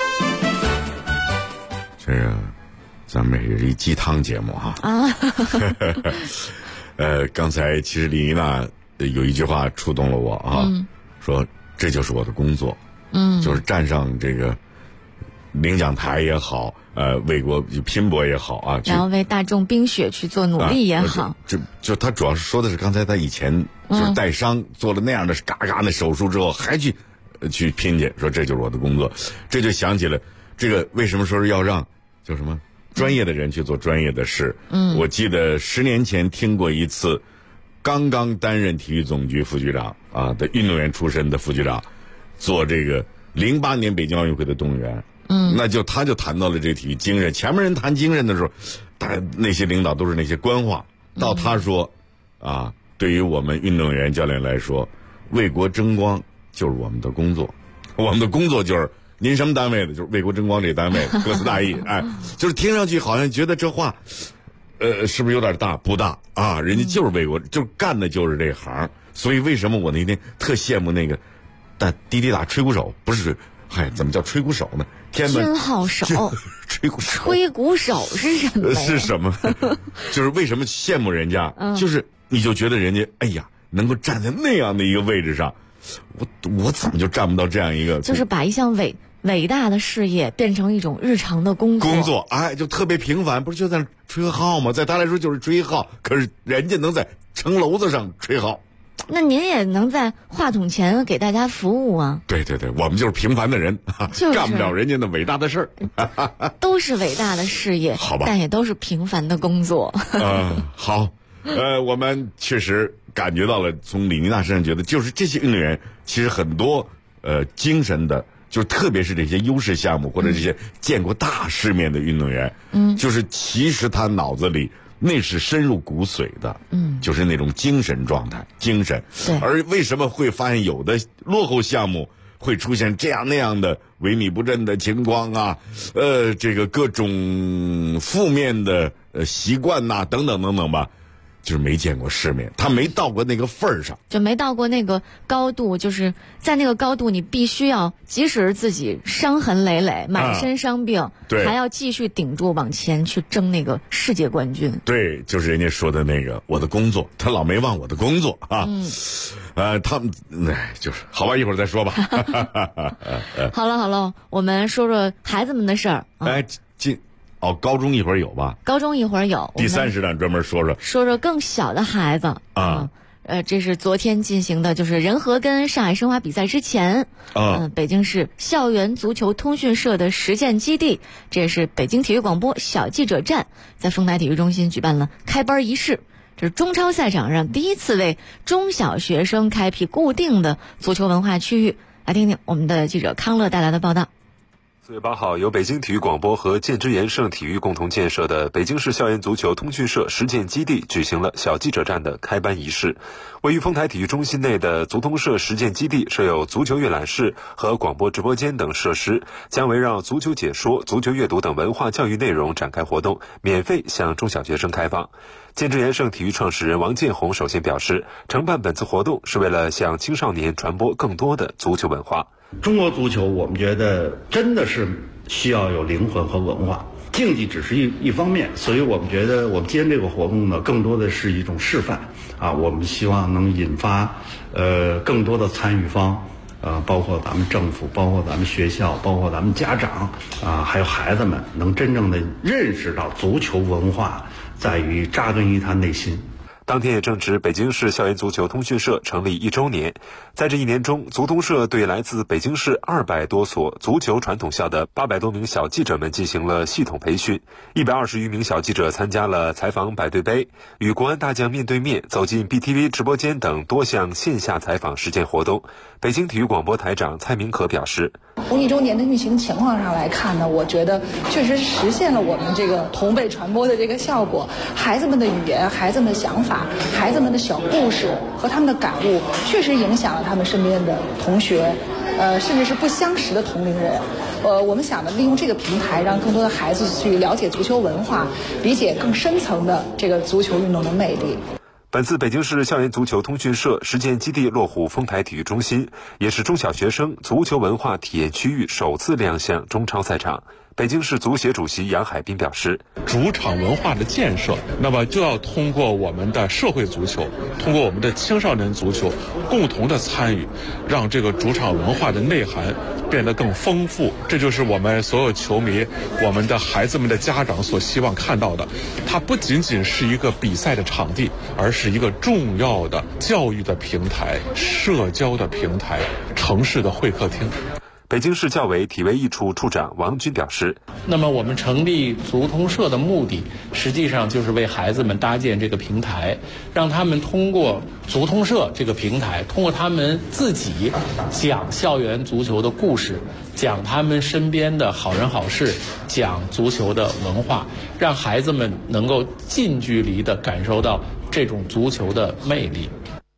这个咱每日一鸡汤节目哈啊，刚才其实李妮娜有一句话触动了我啊，说这就是我的工作，就是站上这个领奖台也好，为国拼搏也好啊， 然后为大众冰雪去做努力也好， 就他主要是说的是刚才他以前就是带伤做了那样的嘎嘎的手术之后，还去拼去，说这就是我的工作，这就想起了这个为什么说是要让叫什么专业的人去做专业的事。我记得10年前听过一次，刚刚担任体育总局副局长的运动员出身的副局长，做这个08年北京奥运会的动员。他就谈到了这个体育精神。前面人谈精神的时候，那些领导都是那些官话，到他说对于我们运动员教练来说，为国争光就是我们的工作，我们的工作就是您什么单位的，就是为国争光这单位，各司大意。就是听上去好像觉得这话是不是有点大？不大啊，人家就是为国，就干的就是这行。所以为什么我那天特羡慕那个滴滴打吹鼓手，不是怎么叫吹鼓手呢？天号手， 吹鼓手， 吹鼓手是什么？ 是什么？就是为什么羡慕人家？就是你就觉得人家能够站在那样的一个位置上，我怎么就站不到这样一个？ 就是把一项伟大的事业变成一种日常的工作， 就特别平凡，不是就在那吹个号吗？在他来说就是吹号，可是人家能在城楼子上吹号。 那您也能在话筒前给大家服务啊？ 对，我们就是平凡的人，干不了人家的伟大的事儿。 都是伟大的事业， 好吧， 但也都是平凡的工作。 好，我们确实感觉到了，从李妮娜身上觉得，就是这些运动员其实很多精神的，就是特别是这些优势项目或者这些见过大世面的运动员，就是其实他脑子里那是深入骨髓的，就是那种精神状态，精神。 对。 而为什么会发现有的落后项目会出现这样那样的萎靡不振的情况啊？这个各种负面的习惯呐，等等等等吧。就是没见过世面，他没到过那个份儿上， 就没到过那个高度，就是在那个高度，你必须要，即使自己伤痕累累、满身伤病， 对， 还要继续顶住往前去争那个世界冠军。 对，就是人家说的那个我的工作，他老没忘我的工作啊。他们就是好吧，一会儿再说吧。 好了，我们说说孩子们的事儿。 高中一会儿有吧？ 高中一会儿有。 第30弹专门说说更小的孩子啊。这是昨天进行的，就是仁和跟上海申花比赛之前，北京市校园足球通讯社的实践基地，这也是北京体育广播小记者站在丰台体育中心举办了开班仪式。这是中超赛场上第一次为中小学生开辟固定的足球文化区域。来听听我们的记者康乐带来的报道。 4月8号，由北京体育广播和建之延盛体育共同建设的北京市校园足球通讯社实践基地举行了小记者站的开班仪式。位于丰台体育中心内的足通社实践基地设有足球阅览室和广播直播间等设施，将围绕足球解说、足球阅读等文化教育内容展开活动，免费向中小学生开放。建之延盛体育创始人王建宏首先表示，承办本次活动是为了向青少年传播更多的足球文化。 中国足球我们觉得真的是需要有灵魂和文化，竞技只是一方面，所以我们觉得我们今天这个活动呢，更多的是一种示范啊，我们希望能引发更多的参与方，包括咱们政府，包括咱们学校，包括咱们家长啊，还有孩子们，能真正的认识到足球文化在于扎根于他内心。 当天也正值北京市校园足球通讯社成立1周年，在这1年中，足通社对来自北京市200多所足球传统校的800多名小记者们进行了系统培训，120余名小记者参加了采访百对杯、与国安大将面对面、走进 BTV 直播间等多项线下采访实践活动。北京体育广播台长蔡明可表示， 从1周年的运行情况上来看呢，我觉得确实实现了我们这个同辈传播的这个效果。孩子们的语言、孩子们的想法、孩子们的小故事和他们的感悟，确实影响了他们身边的同学，甚至是不相识的同龄人。我们想呢，利用这个平台，让更多的孩子去了解足球文化，理解更深层的这个足球运动的魅力。 本次北京市校园足球通讯社实践基地落户丰台体育中心，也是中小学生足球文化体验区域首次亮相中超赛场。北京市足协主席杨海滨表示， 主场文化的建设，那么就要通过我们的社会足球，通过我们的青少年足球共同的参与，让这个主场文化的内涵变得更丰富。这就是我们所有球迷、我们的孩子们的家长所希望看到的。它不仅仅是一个比赛的场地，而是一个重要的教育的平台、社交的平台、城市的会客厅。 北京市教委体卫艺处处长王军表示， 那么我们成立足通社的目的，实际上就是为孩子们搭建这个平台，让他们通过足通社这个平台，通过他们自己讲校园足球的故事，讲他们身边的好人好事，讲足球的文化，让孩子们能够近距离地感受到这种足球的魅力。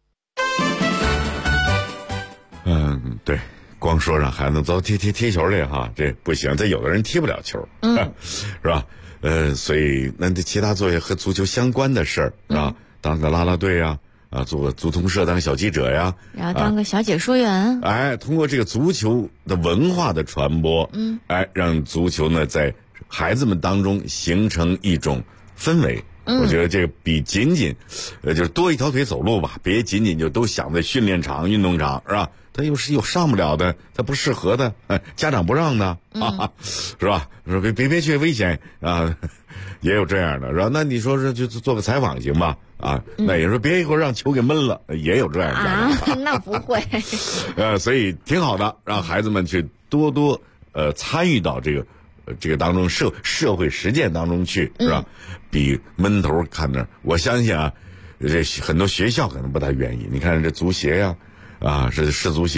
对。光说让孩子走踢球去哈，这不行，这有的人踢不了球，是吧？所以那这其他作业和足球相关的事儿啊，当个啦啦队呀，做个足通社当小记者呀， 然后当个小解说员， 通过这个足球的文化的传播，让足球呢在孩子们当中形成一种氛围。我觉得这个比仅仅，就是多一条腿走路吧，别仅仅就都想在训练场、运动场，是吧？他有上不了的，他不适合的，家长不让的，是吧？说别去，危险啊，也有这样的，是吧？那你说是就做个采访行吧？那也说别一会儿让球给闷了，也有这样的那不会， 所以挺好的，让孩子们去多参与到这个当中社会实践当中去，是吧？比闷头看着，我相信啊，这很多学校可能不太愿意。你看这足协呀，是市足协呀，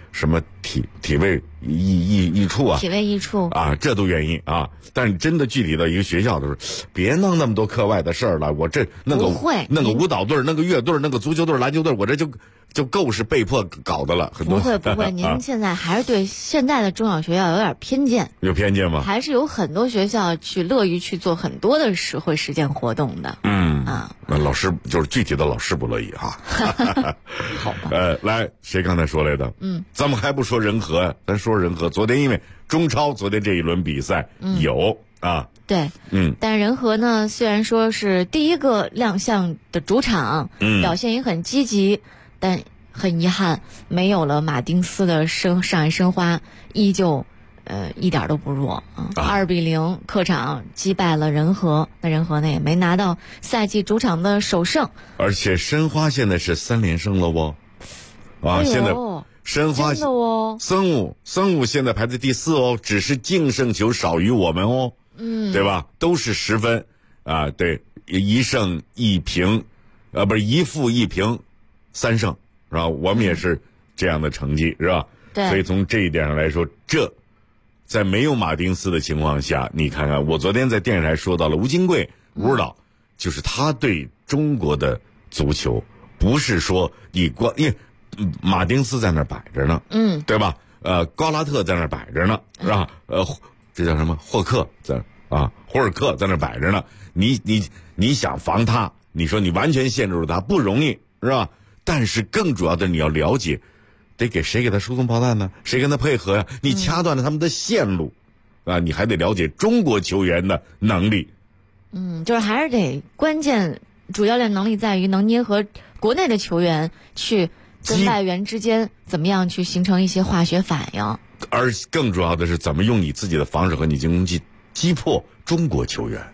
什么体位益处啊， 体位益处啊，这都原因啊。但是真的具体到一个学校的时候，别弄那么多课外的事儿了。我这弄个舞蹈队、弄个乐队、弄个足球队、篮球队，我这就够是被迫搞的了。很多不会，您现在还是对现在的中小学校有点偏见。 有偏见吗？ 还是有很多学校乐于去做很多的社会实践活动的。 那老师就是具体的老师不乐意哈。 好吧。 来，谁刚才说来的？咱们还不说人和，咱说人和。昨天因为中超昨天这一轮比赛有啊。 对，但人和呢，虽然说是第一个亮相的主场，表现也很积极，但很遗憾，没有了马丁斯的上海申花，依旧一点都不弱啊！2-0客场击败了人和，那人和呢也没拿到赛季主场的首胜， 而且申花现在是3连胜了哦，现在申花真的哦， 森武现在排在第4哦，只是净胜球少于我们哦。对吧？都是10分啊，对，1胜1平，不是1负1平3胜，是吧？我们也是这样的成绩，是吧？ 对。 所以从这一点上来说，这在没有马丁斯的情况下，你看看，我昨天在电视台说到了吴金贵吴指导，就是他对中国的足球不是说因为马丁斯在那儿摆着呢，对吧？高拉特在那儿摆着呢，是吧？这叫什么？霍尔克在那摆着呢。你想防他，你说你完全限制住他不容易，是吧？但是更主要的你要了解，得给谁给他输送炮弹呢？谁跟他配合呀？你掐断了他们的线路，啊，你还得了解中国球员的能力。 就是还是得关键主教练能力在于能捏合国内的球员去跟外援之间怎么样去形成一些化学反应。 而更主要的是怎么用你自己的方式和你进攻击破中国球员。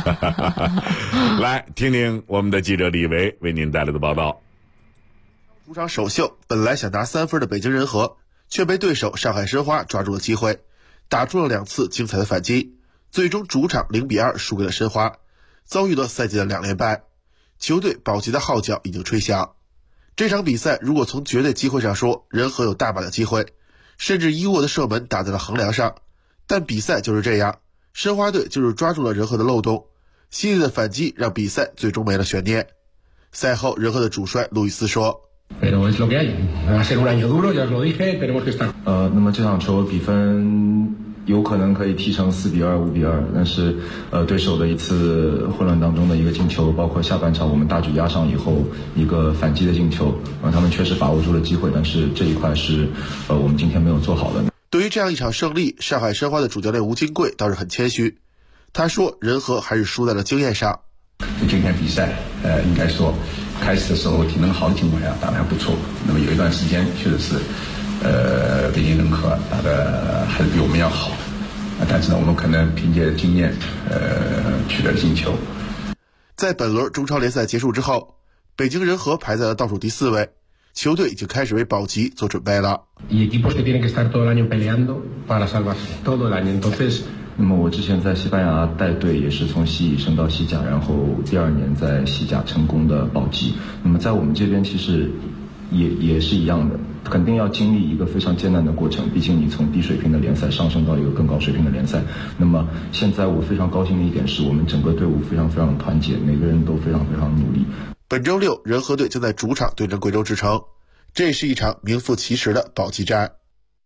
来听听我们的记者李维为您带来的报道。 主场首秀，本来想拿3分的北京人和却被对手上海申花抓住了机会，打出了2次精彩的反击，最终主场0-2输给了申花，遭遇了赛季的2连败。球队保级的号角已经吹响。这场比赛如果从绝对机会上说，人和有大把的机会，甚至伊沃的射门打在了横梁上，但比赛就是这样，申花队就是抓住了人和的漏洞，犀利的反击让比赛最终没了悬念。赛后人和的主帅路易斯说， 那么这场球比分有可能可以踢成4-2、5-2，但是对手的一次混乱当中的一个进球，包括下半场我们大举压上以后一个反击的进球，他们确实把握住了机会，但是这一块是我们今天没有做好的。 对于这样一场胜利，上海申花的主教练吴金贵倒是很谦虚，他说人和还是输在了经验上。 今天比赛应该说开始的时候体能好的情况下打得还不错，那么有一段时间确实是北京人和打得还是比我们要好，但是呢我们可能凭借经验取得进球。 在本轮中超联赛结束之后，北京人和排在了倒数第4位，球队已经开始为保级做准备了。 那么我之前在西班牙带队也是从西乙升到西甲，然后第2年在西甲成功的保级。那么在我们这边其实也是一样的，肯定要经历一个非常艰难的过程，毕竟你从低水平的联赛上升到一个更高水平的联赛。那么现在我非常高兴的一点是我们整个队伍非常非常团结，每个人都非常非常努力。 本周6人和队将在主场对阵贵州智诚，这是一场名副其实的保级战。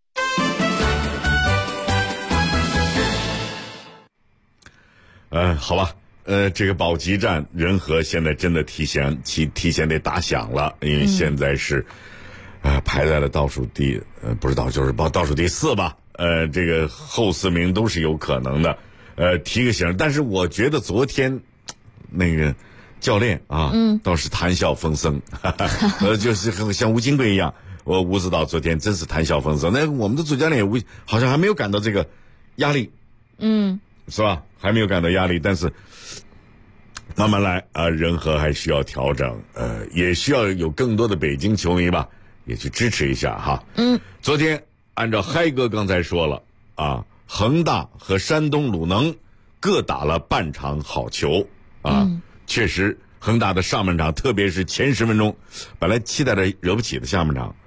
好吧，这个保级战人和现在真的提前得打响了，因为现在是排在了倒数第不是就是倒数第4吧，这个后4名都是有可能的，提个醒。但是我觉得昨天那个教练啊，倒是谈笑风生，就是像吴金贵一样，吴指导昨天真是谈笑风生。那我们的主教练好像还没有感到这个压力，是吧？还没有感到压力，但是慢慢来啊，人和还需要调整，也需要有更多的北京球迷吧，也去支持一下哈。昨天按照嗨哥刚才说了啊，恒大和山东鲁能各打了半场好球啊，确实恒大的上半场，特别是前10分钟，本来期待着惹不起的下半场，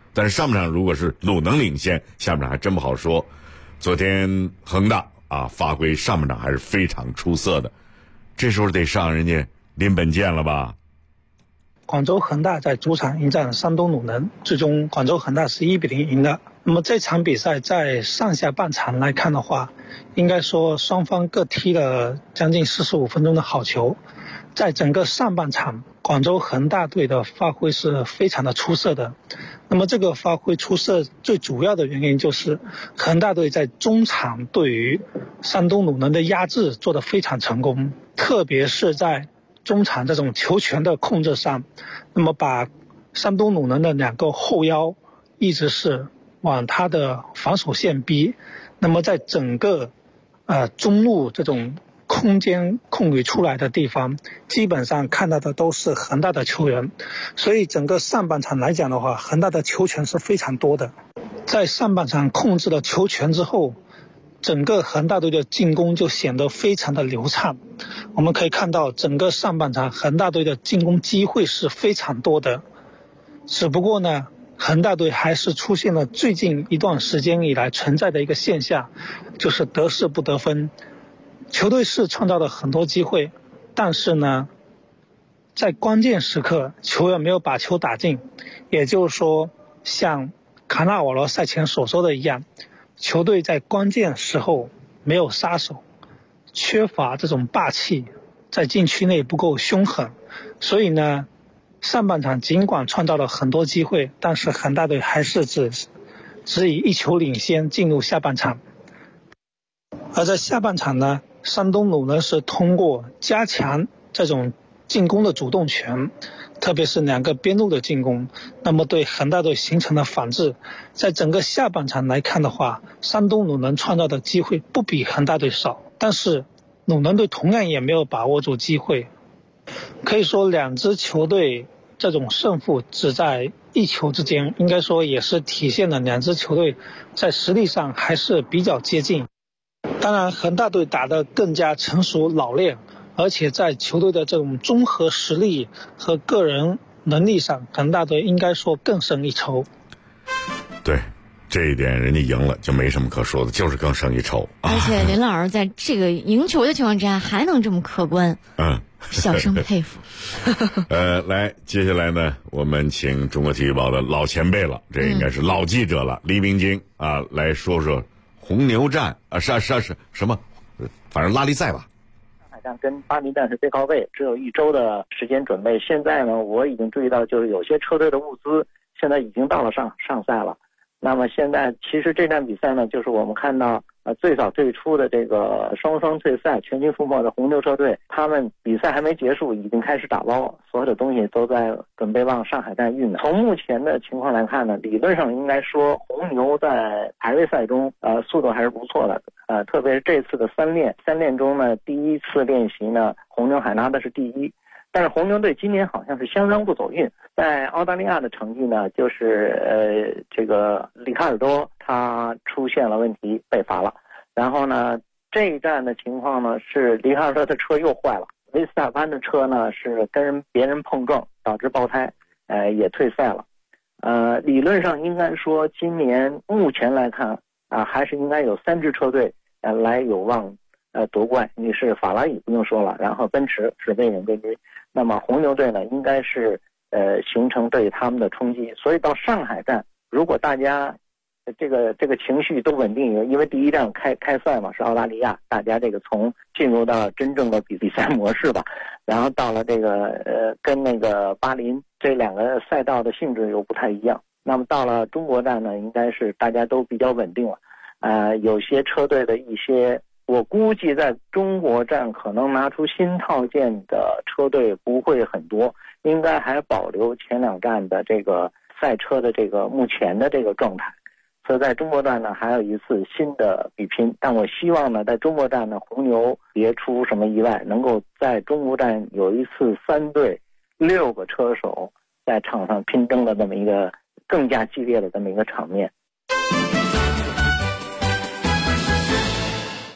但是上半场如果是鲁能领先，下半场还真不好说。昨天恒大发挥上半场还是非常出色的，这时候得上人家林本健了吧？ 广州恒大在主场迎战山东鲁能，最终广州恒大是1-0赢的。那么这场比赛在上下半场来看的话，应该说双方各踢了将近45分钟的好球。在整个上半场，广州恒大队的发挥是非常的出色的。那么这个发挥出色最主要的原因就是恒大队在中场对于山东鲁能的压制做得非常成功，特别是在中场这种球权的控制上，那么把山东鲁能的2个后腰一直是往他的防守线逼，那么在整个中路这种空间空余出来的地方，基本上看到的都是恒大的球员，所以整个上半场来讲的话，恒大的球权是非常多的。在上半场控制了球权之后，整个恒大队的进攻就显得非常的流畅。我们可以看到整个上半场恒大队的进攻机会是非常多的，只不过呢，恒大队还是出现了最近一段时间以来存在的一个现象，就是得势不得分。球队是创造了很多机会，但是呢，在关键时刻球员没有把球打进，也就是说像卡纳瓦罗赛前所说的一样，球队在关键时候没有杀手，缺乏这种霸气，在禁区内不够凶狠，所以呢，上半场尽管创造了很多机会，但是恒大队还是只以1球领先进入下半场。而在下半场呢，山东鲁能是通过加强这种进攻的主动权，特别是2个边路的进攻，那么对恒大队形成了反制。在整个下半场来看的话，山东鲁能创造的机会不比恒大队少，但是鲁能队同样也没有把握住机会。可以说2支球队这种胜负只在1球之间，应该说也是体现了2支球队在实力上还是比较接近。当然恒大队打得更加成熟老练，而且在球队的这种综合实力和个人能力上，恒大队应该说更胜一筹。 对，这一点人家赢了就没什么可说的，就是更胜一筹。 而且林老师在这个赢球的情况之下还能这么客观，小生佩服。 来，接下来呢，我们请中国体育报的老前辈了，这应该是老记者了，黎明京来说说红牛站是什么？反正拉力赛吧。 上海站跟巴黎站是背靠背，只有1周的时间准备。现在呢，我已经注意到，就是有些车队的物资现在已经到了上赛了。那么现在其实这站比赛呢，就是我们看到最早最初的这个双退赛全军覆没的红牛车队，他们比赛还没结束，已经开始打包，所有的东西都在准备往上海站运呢。从目前的情况来看呢，理论上应该说红牛在排位赛中速度还是不错的，特别是这次的三练中呢，第一次练习呢，红牛还拿的是第1。但是红牛队今年好像是相当不走运，在澳大利亚的成绩呢，就是这个里卡尔多他出现了问题被罚了，然后呢这一站的情况呢是里卡尔多的车又坏了，维斯塔潘的车呢是跟别人碰撞导致爆胎，也退赛了。理论上应该说今年目前来看还是应该有3支车队来有望夺冠，你是法拉利不用说了，然后奔驰是威忍跟追，那么红牛队呢应该是形成对他们的冲击。所以到上海站，如果大家这个情绪都稳定，因为第1站开赛嘛，是澳大利亚，大家这个从进入到真正的比赛模式吧，然后到了这个跟那个巴林这2个赛道的性质又不太一样。那么到了中国站呢，应该是大家都比较稳定了，有些车队的一些。我估计在中国站可能拿出新套件的车队不会很多，应该还保留前2站的这个赛车的这个目前的这个状态。所以在中国站呢还有一次新的比拼，但我希望呢在中国站呢红牛别出什么意外，能够在中国站有一次3队6个车手在场上拼争的这么一个更加激烈的这么一个场面。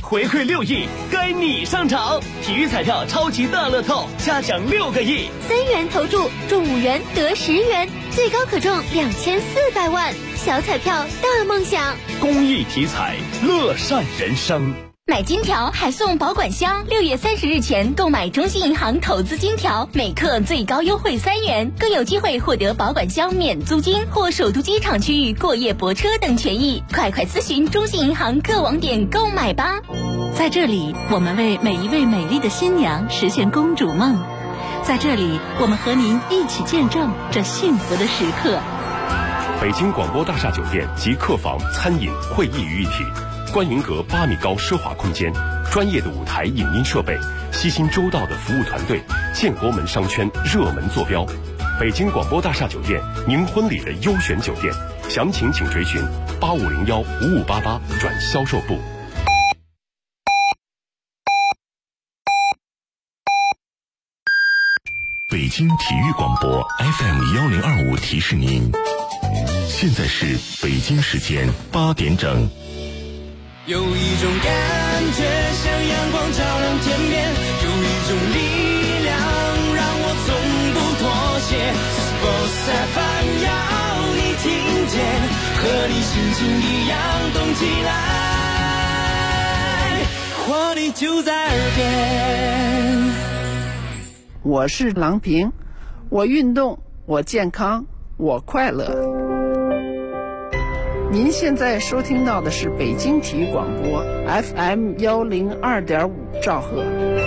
回馈6亿，该你上场！体育彩票超级大乐透，加奖6个亿 ，3元投注中5元得10元，最高可中2400万。小彩票大梦想， 公益体彩，乐善人生。 买金条还送保管箱，6月30日前购买中信银行投资金条，每克最高优惠3元，更有机会获得保管箱免租金或首都机场区域过夜泊车等权益。快咨询中信银行各网点购买吧。 在这里，我们为每一位美丽的新娘实现公主梦。在这里，我们和您一起见证这幸福的时刻。 北京广播大厦酒店集客房、餐饮、会议于一体。观云阁8米高奢华空间，专业的舞台影音设备，悉心周到的服务团队，建国门商圈热门坐标。北京广播大厦酒店，您婚礼的优选酒店，详情请垂询85015588转销售部。北京体育广播 FM 1025提示您，现在是北京时间8点整。 有一种感觉像阳光照亮天边，有一种力量让我从不妥协。Sports FM 要你听见，和你心情一样动起来，活力就在耳边。 我是郎平，我运动，我健康，我快乐。您现在收听到的是北京体育广播 FM 102.5兆赫。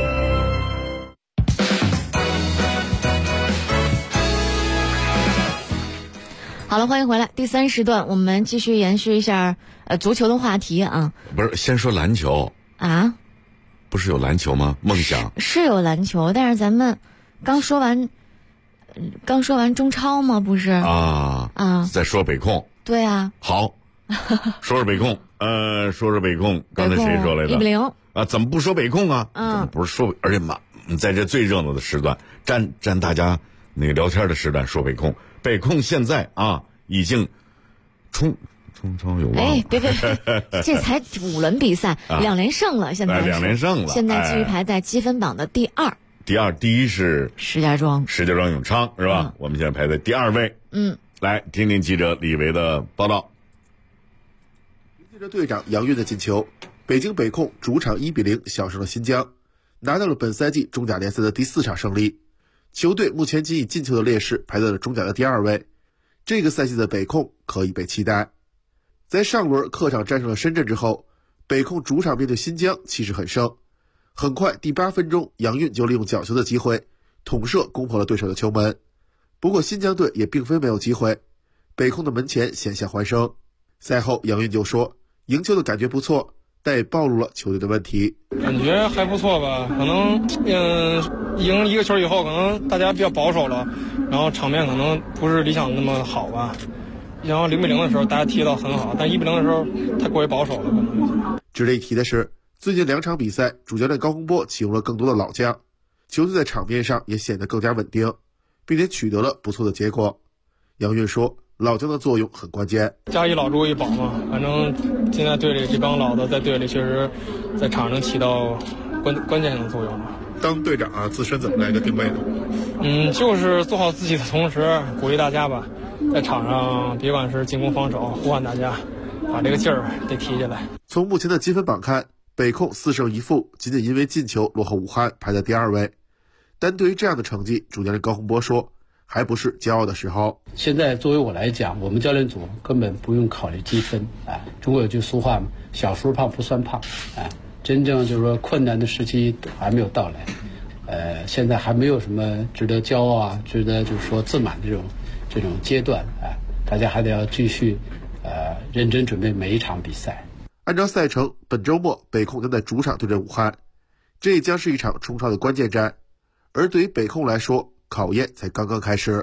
好了，欢迎回来。第3时段，我们继续延续一下足球的话题啊。 不是，先说篮球啊？ 不是有篮球吗？梦想是有篮球，但是咱们刚说完中超吗？不是啊， 再说北控。 对啊， 好，说说北控，说说北控，刚才谁说来的 ？1-0 啊？怎么不说北控啊？怎么不是说？而且在这最热闹的时段，占大家那个聊天的时段说北控，北控现在啊已经冲超有望。 哎，别，这才5轮比赛，2连胜了，现在 2连胜了， 现在继续排在积分榜的第2。 第一是石家庄永昌是吧？我们现在排在第2位。来听听记者李维的报道。 凭借着队长杨运的进球，北京北控主场1-0小胜了新疆，拿到了本赛季中甲联赛的第4场胜利。球队目前仅以进球的劣势排在了中甲的第2位。这个赛季的北控可以被期待。在上轮客场战胜了深圳之后，北控主场面对新疆气势很盛。很快第8分钟，杨运就利用角球的机会捅射攻破了对手的球门。不过新疆队也并非没有机会，北控的门前险象环生。赛后杨运就说，赢球的感觉不错，但也暴露了球队的问题。 感觉还不错吧，可能赢1个球以后，可能大家比较保守了，然后场面可能不是理想那么好吧。然后0-0的时候大家踢到很好，但1-0的时候太过于保守了，可能。 值得一提的是，最近2场比赛，主教练高洪波启用了更多的老将，球队在场面上也显得更加稳定，并且取得了不错的结果。杨运说，老将的作用很关键， 家一老如一宝嘛，反正现在队里这帮老的在队里确实在场上能起到关键性的作用吧。 当队长自身怎么来个定位呢？ 就是做好自己的同时鼓励大家吧，在场上别管是进攻防守，呼唤大家把这个劲儿得提起来。 从目前的积分榜看，北控4胜1负，仅仅因为进球落后武汉，排在第2位。但对于这样的成绩，主教练高洪波说，还不是骄傲的时候。 现在作为我来讲，我们教练组根本不用考虑积分。中国有句俗话嘛，小时候胖不算胖。真正就是说困难的时期还没有到来。现在还没有什么值得骄傲啊，值得就是说自满这种阶段。大家还得要继续认真准备每一场比赛。 按照赛程，本周末北控将在主场对阵武汉，这也将是一场冲超的关键战。而对于北控来说，考验才刚刚开始。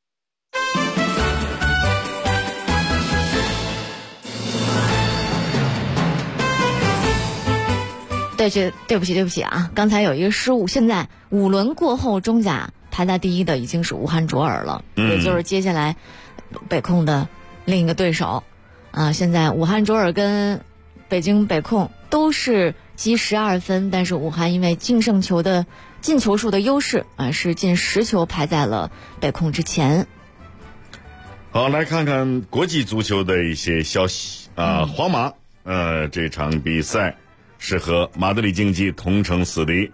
对不起啊，刚才有一个失误。现在5轮过后，中甲排在第1的已经是武汉卓尔了，也就是接下来北控的另一个对手啊。现在武汉卓尔跟北京北控都是积12分，但是武汉因为净球数的优势是进10球排在了北控之前。 好，来看看国际足球的一些消息皇马这场比赛是和马德里竞技同城死敌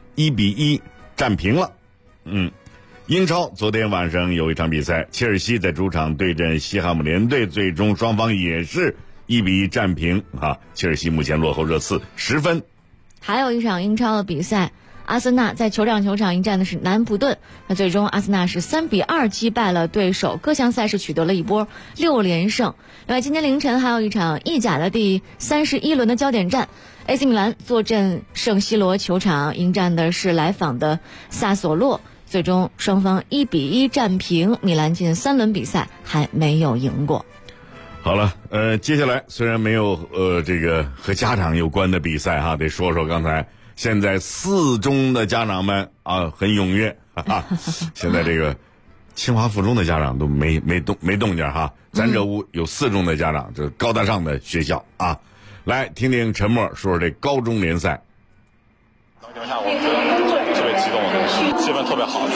1-1战平了。英超昨天晚上有一场比赛，切尔西在主场对阵西汉姆联队，最终双方也是1-1战平切尔西目前落后热刺10分。 还有一场英超的比赛，阿森纳在酋长球场迎战的是南安普顿，那最终阿森纳是3-2击败了对手，各项赛事取得了一波6连胜。另外今天凌晨还有一场意甲的第31轮的焦点战，AC 米兰坐镇圣西罗球场迎战的是来访的萨索洛，最终双方1-1战平，米兰近3轮比赛还没有赢过。 好了，接下来虽然没有这个和家长有关的比赛得说说刚才现在4中的家长们很踊跃现在这个清华附中的家长都没动静咱这屋有4中的家长，这高大上的学校来听听陈默说说这高中联赛。 我觉得特别激动，气氛特别好。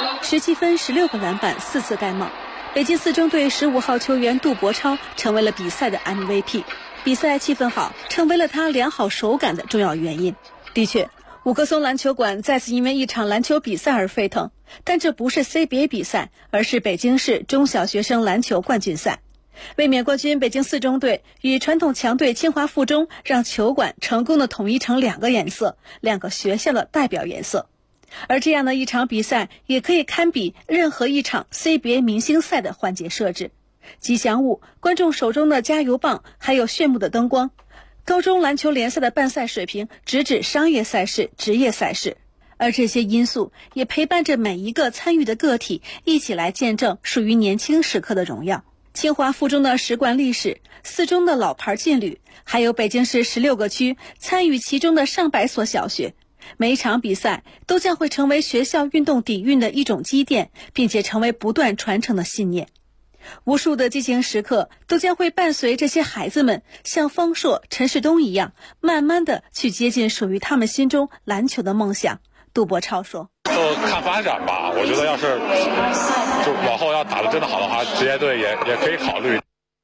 17分16个篮板4次盖帽，北京4中队15号球员杜博超成为了比赛的 MVP。 比赛气氛好，成为了他良好手感的重要原因。的确，五棵松篮球馆再次因为一场篮球比赛而沸腾，但这不是 CBA 比赛，而是北京市中小学生篮球冠军赛。卫冕冠军北京4中队与传统强队清华附中让球馆成功的统一成2个颜色，2个学校的代表颜色。而这样的一场比赛也可以堪比任何一场 CBA 明星赛的环节设置，吉祥物、观众手中的加油棒，还有炫目的灯光。高中篮球联赛的办赛水平直指商业赛事、职业赛事，而这些因素也陪伴着每一个参与的个体一起来见证属于年轻时刻的荣耀。清华附中的10冠历史，4中的老牌劲旅，还有北京市16个区参与其中的上百所小学，每一场比赛都将会成为学校运动底蕴的一种积淀，并且成为不断传承的信念。无数的激情时刻都将会伴随这些孩子们像方硕、陈世东一样，慢慢的去接近属于他们心中篮球的梦想。杜博超说： 就看发展吧，我觉得要是就往后要打得真的好的话，职业队也可以考虑。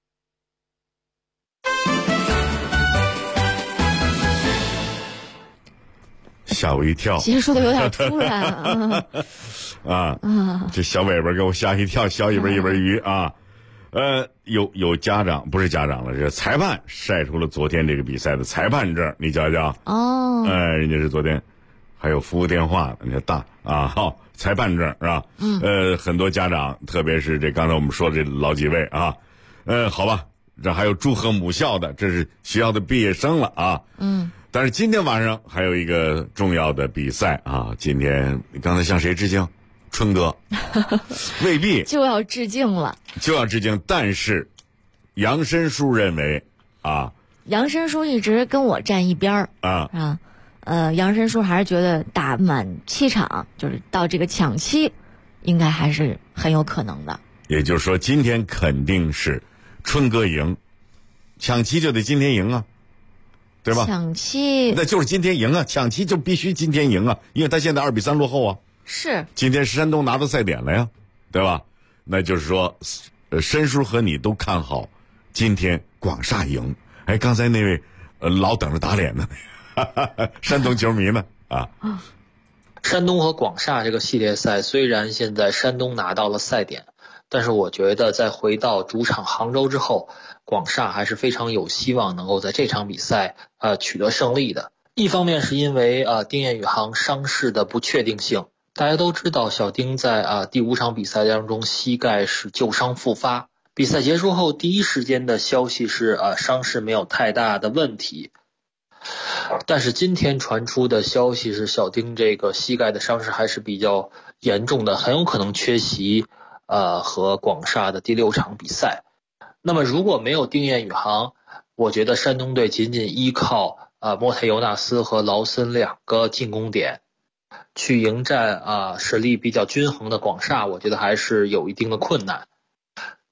吓我一跳， 其实说的有点突然这小尾巴给我吓一跳，小尾巴一尾鱼有家长不是家长了，这裁判晒出了昨天这个比赛的裁判证，你瞧瞧人家是昨天还有服务电话，人家大裁判证是吧？很多家长，特别是这刚才我们说的这老几位好吧，这还有祝贺母校的，这是学校的毕业生了但是今天晚上还有一个重要的比赛今天你刚才向谁致敬？春哥未必就要致敬了， 但是杨申书认为杨申书一直跟我站一边杨申书还是觉得打满7场，就是到这个抢七应该还是很有可能的。 也就是说今天肯定是春哥赢，抢七就得今天赢对吧？ 抢七那就是今天赢抢七就必须今天赢因为他现在2-3落后是今天山东拿到赛点了呀，对吧？那就是说申叔和你都看好今天广厦赢。刚才那位老等着打脸呢山东球迷呢山东和广厦这个系列赛虽然现在山东拿到了赛点，但是我觉得在回到主场杭州之后，广厦还是非常有希望能够在这场比赛取得胜利的。一方面是因为丁彦雨航伤势的不确定性，大家都知道小丁在第5场比赛当中膝盖是旧伤复发，比赛结束后第一时间的消息是伤势没有太大的问题，但是今天传出的消息是小丁这个膝盖的伤势还是比较严重的，很有可能缺席和广厦的第6场比赛。那么如果没有丁彦雨航，我觉得山东队仅仅依靠莫泰尤纳斯和劳森2个进攻点去迎战实力比较均衡的广厦，我觉得还是有一定的困难。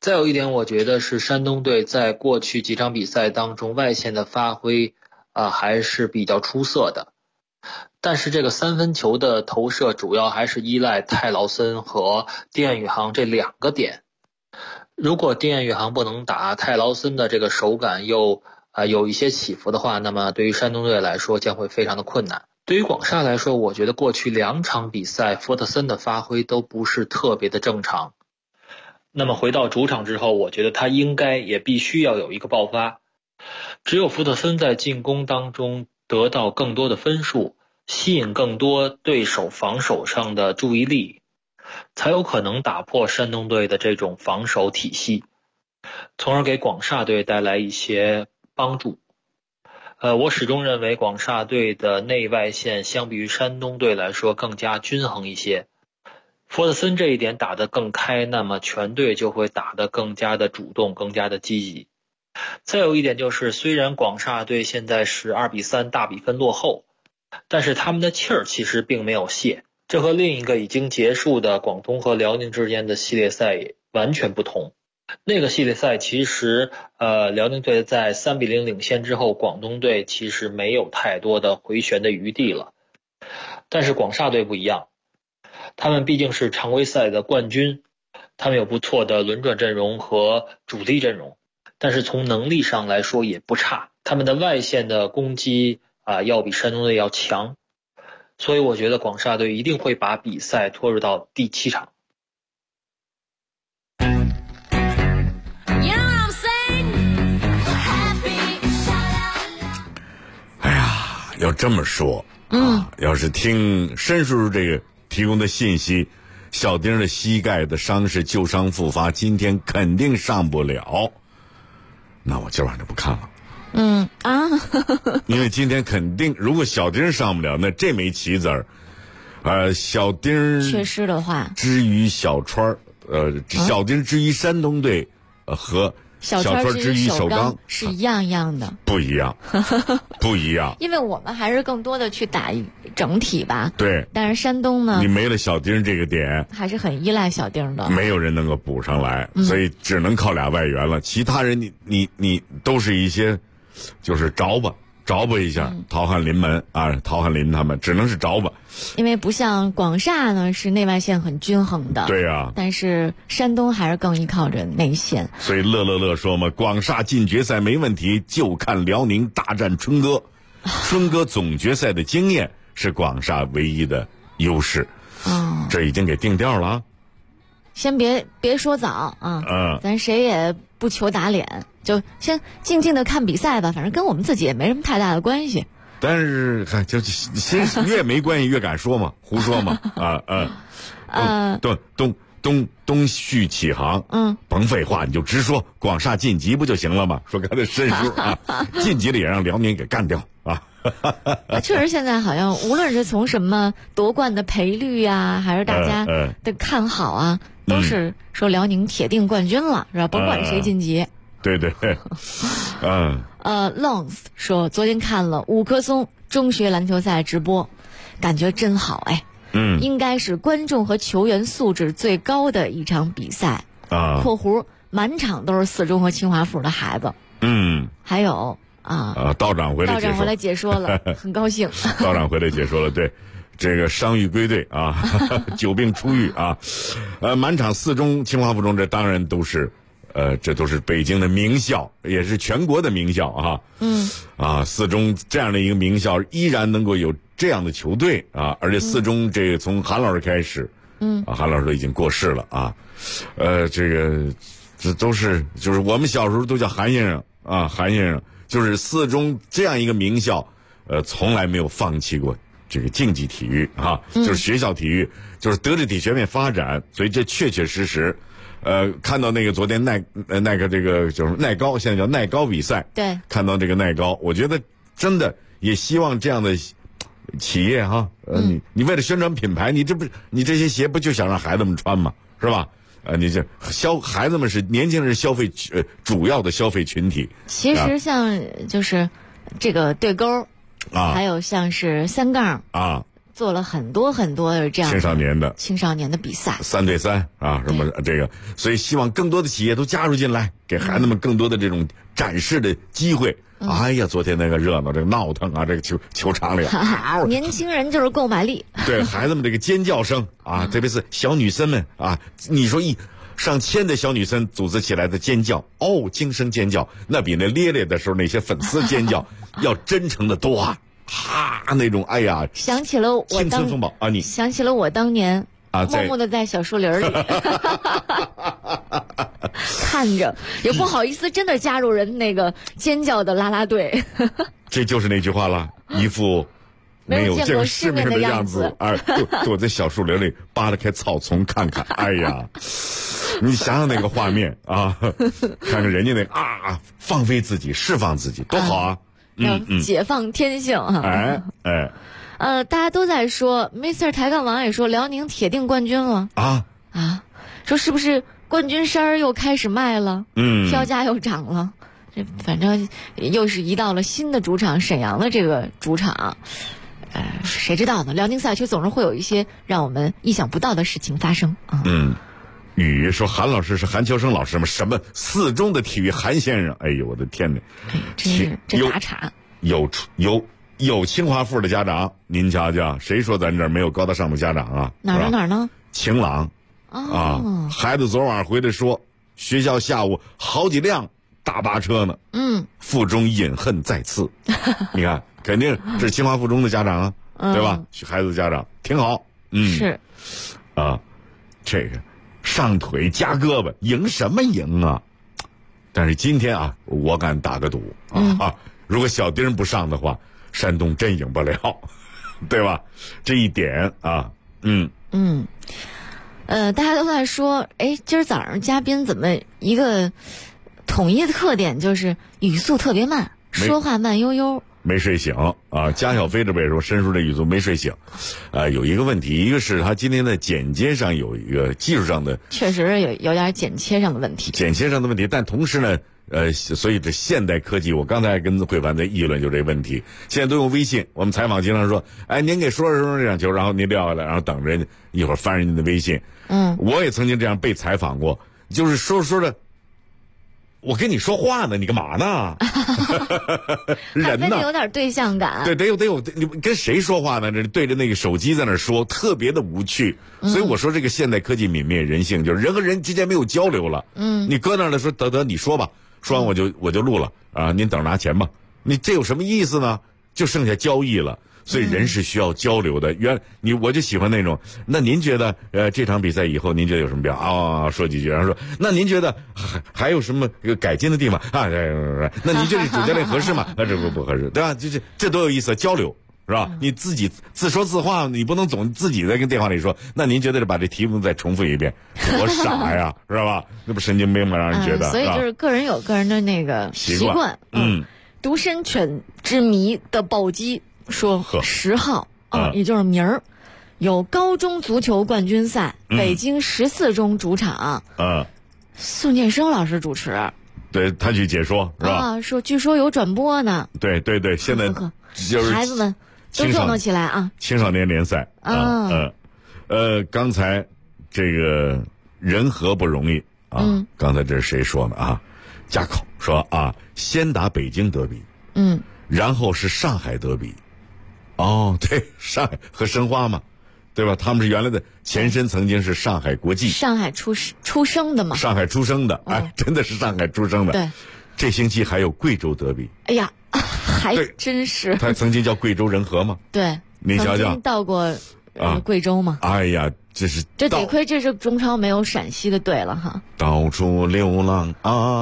再有一点，我觉得是山东队在过去几场比赛当中外线的发挥还是比较出色的。但是这个3分球的投射主要还是依赖泰劳森和丁彦雨航这2个点。如果丁彦雨航不能打，泰劳森的这个手感又有一些起伏的话，那么对于山东队来说将会非常的困难。对于广厦来说，我觉得过去2场比赛福特森的发挥都不是特别的正常。那么回到主场之后，我觉得他应该也必须要有一个爆发。只有福特森在进攻当中得到更多的分数，吸引更多对手防守上的注意力，才有可能打破山东队的这种防守体系，从而给广厦队带来一些帮助。我始终认为广厦队的内外线相比于山东队来说更加均衡一些。福特森这一点打得更开，那么全队就会打得更加的主动，更加的积极。再有一点就是，虽然广厦队现在是2-3大比分落后，但是他们的气儿其实并没有泄，这和另一个已经结束的广东和辽宁之间的系列赛完全不同。那个系列赛其实辽宁队在3-0领先之后，广东队其实没有太多的回旋的余地了。但是广厦队不一样，他们毕竟是常规赛的冠军，他们有不错的轮转阵容和主力阵容，但是从能力上来说也不差，他们的外线的攻击要比山东队要强，所以我觉得广厦队一定会把比赛拖入到第7场。 哎呀，要这么说，要是听申叔叔这个提供的信息，小丁的膝盖的伤势旧伤复发，今天肯定上不了，那我今晚就不看了。因为今天肯定，如果小丁上不了，那这枚棋子儿，小丁缺失的话， 之于小川小丁之于山东队，和小川之于首钢是一样的， 不一样，不一样。 因为我们还是更多的去打整体吧。 对。 但是山东呢， 你没了小丁这个点， 还是很依赖小丁的， 没有人能够补上来，所以只能靠俩外援了。其他人你都是一些，就是着吧一下，陶汉林们陶汉林他们只能是着吧。 因为不像广厦呢是内外线很均衡的， 对啊， 但是山东还是更依靠着内线。 所以乐说嘛，广厦进决赛没问题，就看辽宁大战春哥。春哥总决赛的经验是广厦唯一的优势。这已经给定调了啊。 先别说早啊，咱谁也不求打脸，就先静静的看比赛吧，反正跟我们自己也没什么太大的关系。 但是就先越没关系越敢说嘛，胡说嘛东续起航，甭废话，你就直说广厦晋级不就行了吗？说刚才申叔晋级了也让辽宁给干掉啊。 确实，现在好像无论是从什么夺冠的赔率啊，还是大家的看好啊，都是说辽宁铁定冠军了，是吧？甭管谁晋级。 对， Longs 说昨天看了五棵松中学篮球赛直播，感觉真好哎。应该是观众和球员素质最高的一场比赛括弧满场都是四中和清华附的孩子。还有道长回来解说了很高兴。 道长回来解说了，对，这个伤愈归队久病初愈满场四中清华附中，这当然都是这都是北京的名校，也是全国的名校四中这样的一个名校依然能够有这样的球队而且四中这个从韩老师开始韩老师都已经过世了这都是就是我们小时候都叫韩先生韩先生，就是四中这样一个名校从来没有放弃过这个竞技体育就是学校体育，就是德智体全面发展，所以这确确实实看到那个昨天耐克这个就是耐高，现在叫耐高比赛， 对， 看到这个耐高，我觉得真的也希望这样的企业你为了宣传品牌，你这些鞋不就想让孩子们穿吗？是吧？你这孩子们是年轻人消费主要的消费群体。 其实像就是这个对勾还有像是三杠做了很多很多的这样青少年的比赛 ，3 对3啊，什么这个，所以希望更多的企业都加入进来，给孩子们更多的这种展示的机会。哎呀，昨天那个热闹，这个闹腾啊，这个球场里， 年轻人就是购买力。 对孩子们这个尖叫声啊，特别是小女生们啊，你说上千的小女生组织起来的尖叫，惊声尖叫，那比那咧咧的时候那些粉丝尖叫要真诚的多啊！那种哎呀， 想起了我青春风暴啊！你想起了我当年默默的在小树林里看着，也不好意思真的加入人那个尖叫的啦啦队。 这就是那句话了，一副没有见过世面的样子，躲在小树林里扒拉开草丛看看。哎呀，你想想那个画面啊，看看人家那放飞自己，释放自己，多好啊！ 解放天性啊！大家都在说 ，Mr. 抬杠王也说辽宁铁定冠军了说是不是冠军衫又开始卖了？票价又涨了，这反正又是移到了新的主场沈阳的这个主场。谁知道呢？辽宁赛区总是会有一些让我们意想不到的事情发生啊。 雨说韩老师是韩秋生老师吗？什么4中的体育韩先生？哎呦我的天哪！ 真是这打岔。 有清华附的家长，您瞧瞧，谁说咱这儿没有高大上的家长啊？ 哪儿呢？ 晴朗孩子昨晚回来说，学校下午好几辆大巴车呢。附中饮恨再次。你看，肯定是清华附中的家长啊，对吧？孩子的家长挺好。 是这个上腿夹胳膊，赢什么赢啊？但是今天我敢打个赌如果小丁不上的话，山东真赢不了，对吧？这一点大家都在说，今儿早上嘉宾怎么一个统一的特点就是语速特别慢，说话慢悠悠。 没睡醒加小飞这边说申叔这语速没睡醒，有一个问题，一个是他今天的剪接上有一个技术上的， 确实有点剪切上的问题， 但同时呢，所以这现代科技，我刚才跟慧凡在议论就这问题，现在都用微信，我们采访经常说，您给说这场球，然后您撂下来，然后等着一会儿翻人家的微信，我也曾经这样被采访过，就是说着。我跟你说话呢，你干嘛呢？人呢？ 有点对象感。 对，得有，你跟谁说话呢？这对着那个手机在那说，特别的无趣。所以我说这个现代科技泯灭人性，就是人和人之间没有交流了。你搁那儿了说得你说吧，说完我就录了您等着拿钱吧。你这有什么意思呢？就剩下交易了。所以人是需要交流的。我就喜欢那种。那您觉得这场比赛以后您觉得有什么变化说几句，然后说那您觉得还有什么改进的地方那您觉得主教练合适吗？这不合适，对吧？这多有意思，交流是吧？你自己自说自话，你不能总自己在跟电话里说。那您觉得把这题目再重复一遍，多傻呀，是吧？那不神经病吗？让人觉得。 所以就是个人有个人的那个习惯。独身犬之谜的暴击。说10号也就是明儿有高中足球冠军赛，北京14中主场，宋建生老师主持， 对他去解说是吧？ 说据说有转播呢。 对，现在就是孩子们都热闹起来青少年联赛刚才这个人和不容易刚才这是谁说的加口说先打北京德比，然后是上海德比。对，上海和申花嘛，对吧？他们是原来的前身，曾经是上海国际。 上海出生的嘛？ 上海出生的，真的是上海出生的。 对， 这星期还有贵州德比。 哎呀，还真是。 他曾经叫贵州人和嘛？ 对， 你瞧瞧， 曾经到过贵州嘛？ 哎呀， 这得亏这是中超没有陕西的队了哈。 到处流浪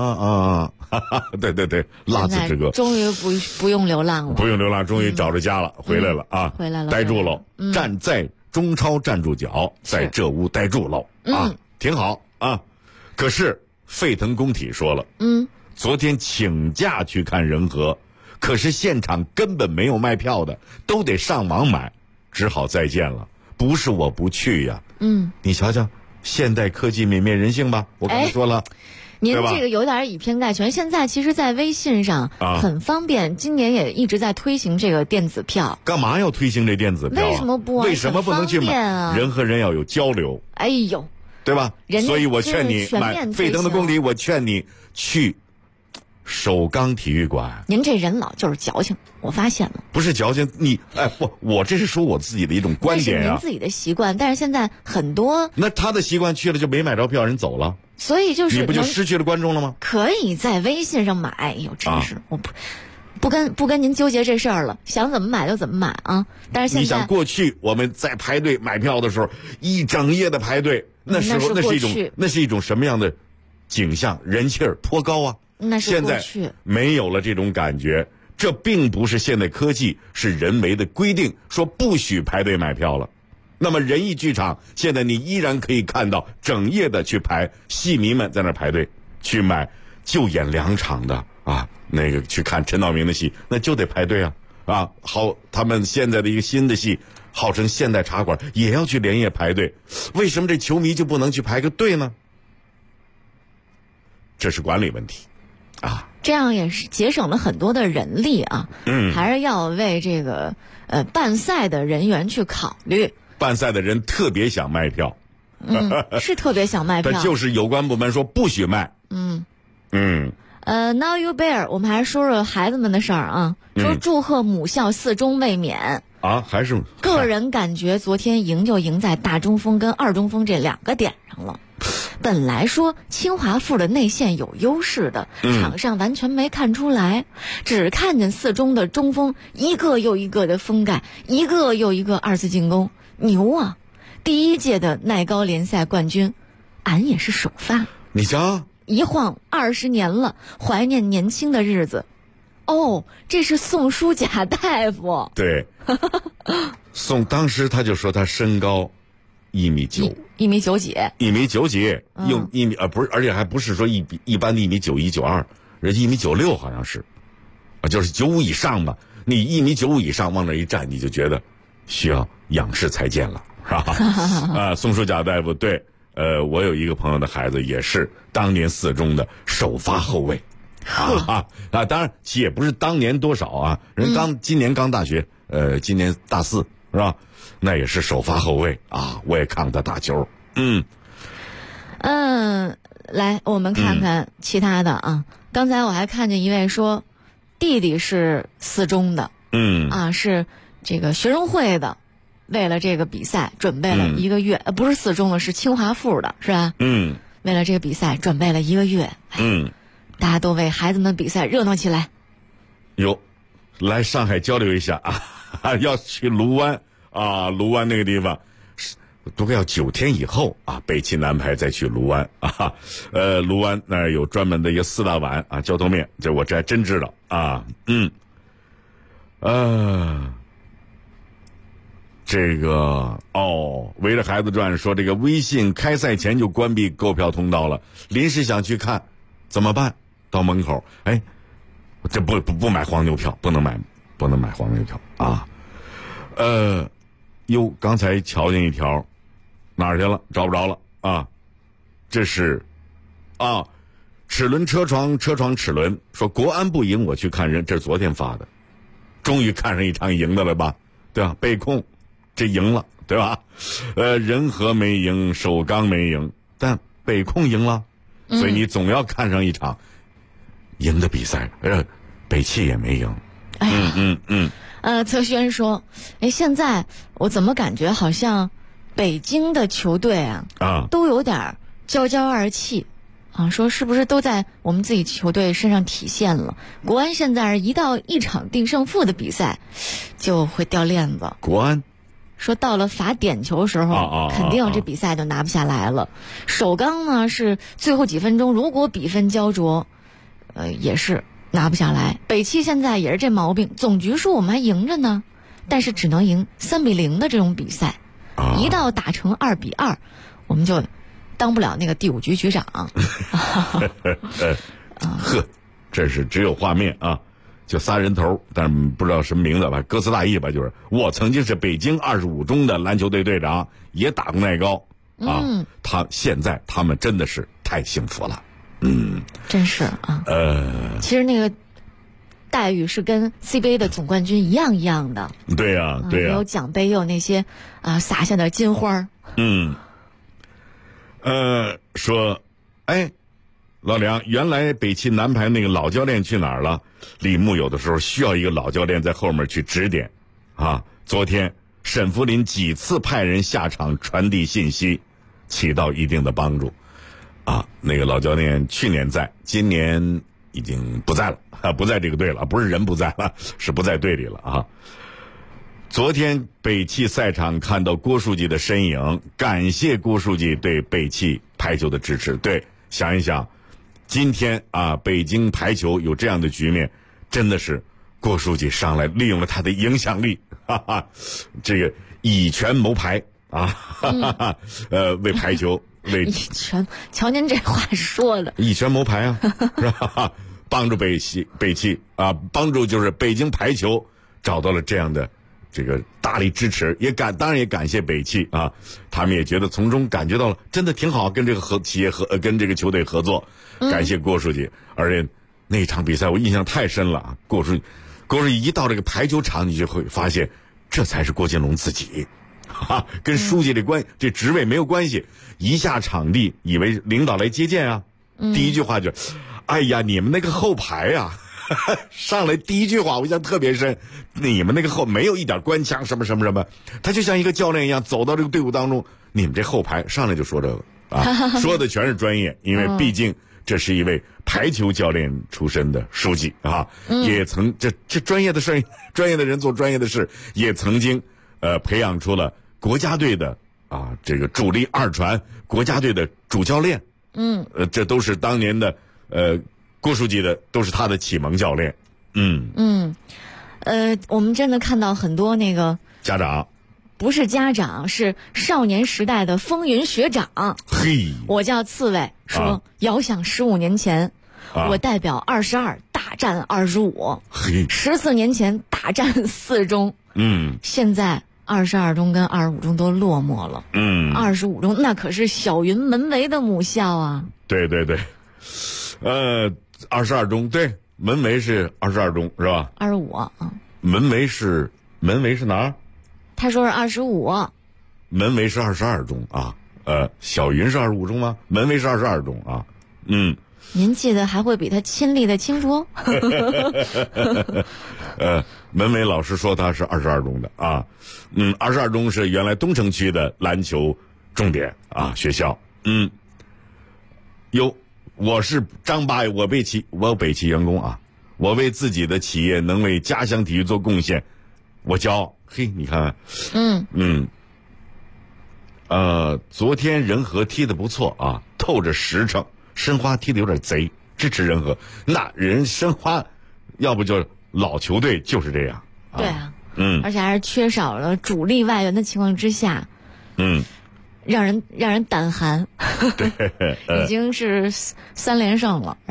对，辣子之歌， 终于不用流浪了， 不用流浪，终于找着家了，回来了回来了， 待住喽，站在中超站住脚，在这屋待住喽挺好可是沸腾工体说了，昨天请假去看人和，可是现场根本没有卖票的，都得上网买，只好再见了。不是我不去呀，你瞧瞧，现代科技泯灭人性吧？我刚才说了。 您这个有点以偏概全。现在其实，在微信上很方便，今年也一直在推行这个电子票。 干嘛要推行这电子票？ 为什么不？ 为什么不能去买？人和人要有交流。 哎呦， 对吧？所以我劝你买沸腾的公敌，我劝你去首钢体育馆。 您这人老就是矫情，我发现了。 不是矫情，我这是说我自己的一种观点啊。 那是您自己的习惯，但是现在很多那他的习惯去了就没买着票，人走了。 所以就是你不就失去了观众了吗？ 可以在微信上买。哎呦，真是我不跟您纠结这事儿了，想怎么买就怎么买啊！但是现在你想过去我们在排队买票的时候，一整夜的排队，那时候那是一种什么样的景象？人气儿颇高啊！ 那是过去。 现在没有了这种感觉，这并不是现代科技，是人为的规定，说不许排队买票了。那么仁义剧场现在你依然可以看到整夜的去排，戏迷们在那排队去买，就演2场的啊，那个去看陈道明的戏，那就得排队啊！好，他们现在的一个新的戏，号称现代茶馆，也要去连夜排队。为什么这球迷就不能去排个队呢？这是管理问题啊！ 这样也是节省了很多的人力啊。还是要为这个办赛的人员去考虑。 办赛的人特别想卖票， 是特别想卖票， 但就是有关部门说不许卖。 Now You Bear， 我们还是说说孩子们的事儿啊。说祝贺母校4中卫冕啊，还是个人感觉昨天赢就赢在大中锋跟二中锋这2个点上了。本来说清华附的内线有优势的，场上完全没看出来，只看见4中的中锋一个又一个的封盖，一个又一个2次进攻，牛啊！第1届的耐高联赛冠军，俺也是首发。 你瞧， 一晃20年了，怀念年轻的日子。哦，这是宋书甲大夫。 对，当时他就说他身高1.9米 ，1.9米几 ，1.9米几，用1米不是，而且还不是说一般的1.9米1.92，人1.96米好像是，就是95以上吧。你1.95米以上往那一站，你就觉得需要仰视才见了，是吧？宋书甲大夫，对，我有一个朋友的孩子也是当年4中的首发后卫。当然其实也不是当年多少啊，人今年刚大学，今年大4是吧？那也是首发后卫啊，我也看过他打球。 来，我们看看其他的啊。刚才我还看见一位说，弟弟是4中的，是这个学生会的，为了这个比赛准备了1个月，不是4中的，是清华附的，是吧？为了这个比赛准备了1个月。大家都为孩子们比赛热闹起来。 来上海交流一下啊，要去卢湾啊，卢湾那个地方，都要9天以后啊，北汽男排再去卢湾啊。卢湾那儿有专门的一个4大碗啊，浇头面，这我还真知道啊。这个围着孩子转说，这个微信开赛前就关闭购票通道了，临时想去看怎么办？到门口，这不买黄牛票，不能买黄牛票啊。刚才瞧见一条，哪儿去了？找不着了啊。这是齿轮车床齿轮说国安不赢我去看人，这是昨天发的。终于看上一场赢的了吧？对吧？北控这赢了，对吧？仁和没赢，首钢没赢，但北控赢了，所以你总要看上一场赢的比赛。北汽也没赢。 侧轩说，现在我怎么感觉好像北京的球队都有点骄骄二气啊，说是不是都在我们自己球队身上体现了？国安现在一到1场定胜负的比赛就会掉链子。 国安说到了罚点球时候，肯定这比赛就拿不下来了。首钢呢是最后几分钟，如果比分焦灼，也是拿不下来。北汽现在也是这毛病，总局数我们还赢着呢，但是只能赢3-0的这种比赛，一到打成2-2，我们就当不了那个第5局局长。 这是只有画面啊，就仨人头，但是不知道什么名字吧，歌词大意吧，就是我曾经是北京25中的篮球队队长，也打过耐高啊。现在他们真的是太幸福了。 真是啊。其实那个待遇是跟 CBA 的总冠军一样的。 对呀，对呀。 有奖杯，有那些撒下点金花。 说，哎，老梁，原来北汽男排那个老教练去哪儿了？李牧有的时候需要一个老教练在后面去指点啊。昨天沈福林几次派人下场传递信息，起到一定的帮助啊。那个老教练去年在，今年已经不在了，不在这个队了，不是人不在了，是不在队里了啊。昨天北汽赛场看到郭书记的身影，感谢郭书记对北汽排球的支持。对，想一想，今天啊，北京排球有这样的局面，真的是郭书记上来利用了他的影响力，哈哈，这个以权谋排啊，哈哈，为排球为以权，瞧您这话说的， 以权谋排啊，是吧？帮助北汽啊，帮助就是北京排球找到了这样的这个大力支持，当然也感谢北汽啊，他们也觉得从中感觉到了真的挺好，跟这个企业跟这个球队合作，感谢郭书记。而且那场比赛我印象太深了啊，郭书记一到这个排球场，你就会发现这才是郭金龙自己，哈，跟书记这职位没有关系。一下场地以为领导来接见啊，第一句话就，哎呀，你们那个后排啊。上来第一句话我印象特别深，你们那个后没有一点官腔什么，他就像一个教练一样走到这个队伍当中，你们这后排上来就说这个啊，说的全是专业，因为毕竟这是一位排球教练出身的书记啊，也曾这专业的事，专业的人做专业的事，也曾经培养出了国家队的啊这个主力二传，国家队的主教练，这都是当年的郭书记的，都是他的启蒙教练。 我们真的看到很多那个家长， 不是家长，是少年时代的风云学长。 嘿， 我叫刺猬，说遥想15年前，我代表22大战25， 14年前大战4中，现在22中跟25中都落寞了，25中那可是小云门楣的母校啊。 对对对，22中，对，门楣是22中是吧 ？25啊。 门楣是哪儿？ 他说是25。 门楣是22中啊，小云是25中吗？门楣是22中啊， 您记得还会比他亲历的清楚。 门楣老师说他是22中的啊，22中是原来东城区的篮球重点啊学校，我是张八，我北汽员工啊，我为自己的企业能为家乡体育做贡献，我骄傲。嘿，你看看，昨天仁和踢得不错啊，透着实诚，申花踢得有点贼，支持仁和。那人申花，要不就老球队就是这样。 对啊，而且还是缺少了主力外援的情况之下，让人胆寒。 对， 已经是3连胜了。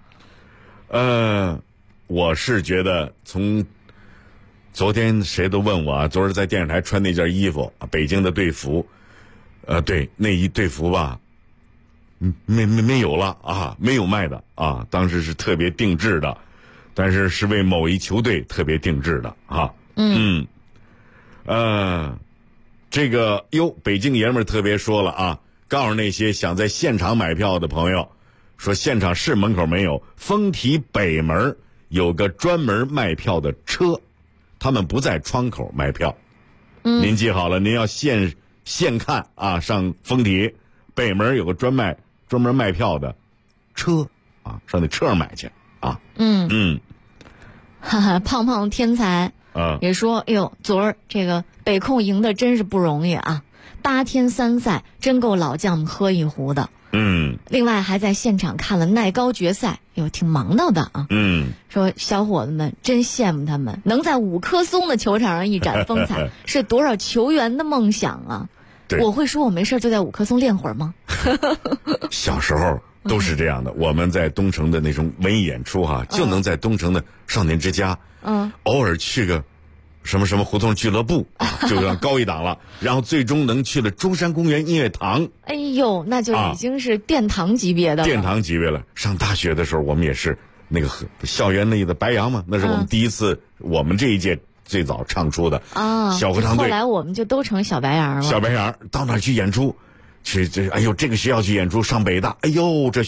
我是觉得从昨天谁都问我啊，昨儿在电视台穿那件衣服，北京的队服，对，那一队服吧，没有了啊，没有卖的啊，当时是特别定制的，但是是为某一球队特别定制的啊。这个北京爷们儿特别说了啊，告诉那些想在现场买票的朋友，说现场是门口没有，丰体北门有个专门卖票的车，他们不在窗口卖票。您记好了，您要现看啊，上丰体北门有个专门卖票的车啊，上那车上买去啊。 哈哈，胖胖天才也说，哎呦，昨儿这个北控赢的真是不容易啊，8天3赛，真够老将们喝一壶的。另外还在现场看了奈高决赛，挺忙到的啊。说小伙子们真羡慕他们能在5棵松的球场上一展风采，是多少球员的梦想啊！我会说我没事就在5棵松练会儿吗？ 小时候都是这样的，我们在东城的那种文艺演出就能在东城的少年之家，偶尔去个什么什么胡同俱乐部，就更高一档了。然后最终能去了中山公园音乐堂。 哎呦，那就已经是殿堂级别的了。 殿堂级别了。上大学的时候，我们也是那个校园内的白杨嘛，那是我们第一次，我们这一届最早唱出的小合唱队。 后来我们就都成小白杨了。 小白杨到哪儿去演出？去这，哎呦，这个学校去演出，上北大，哎呦，这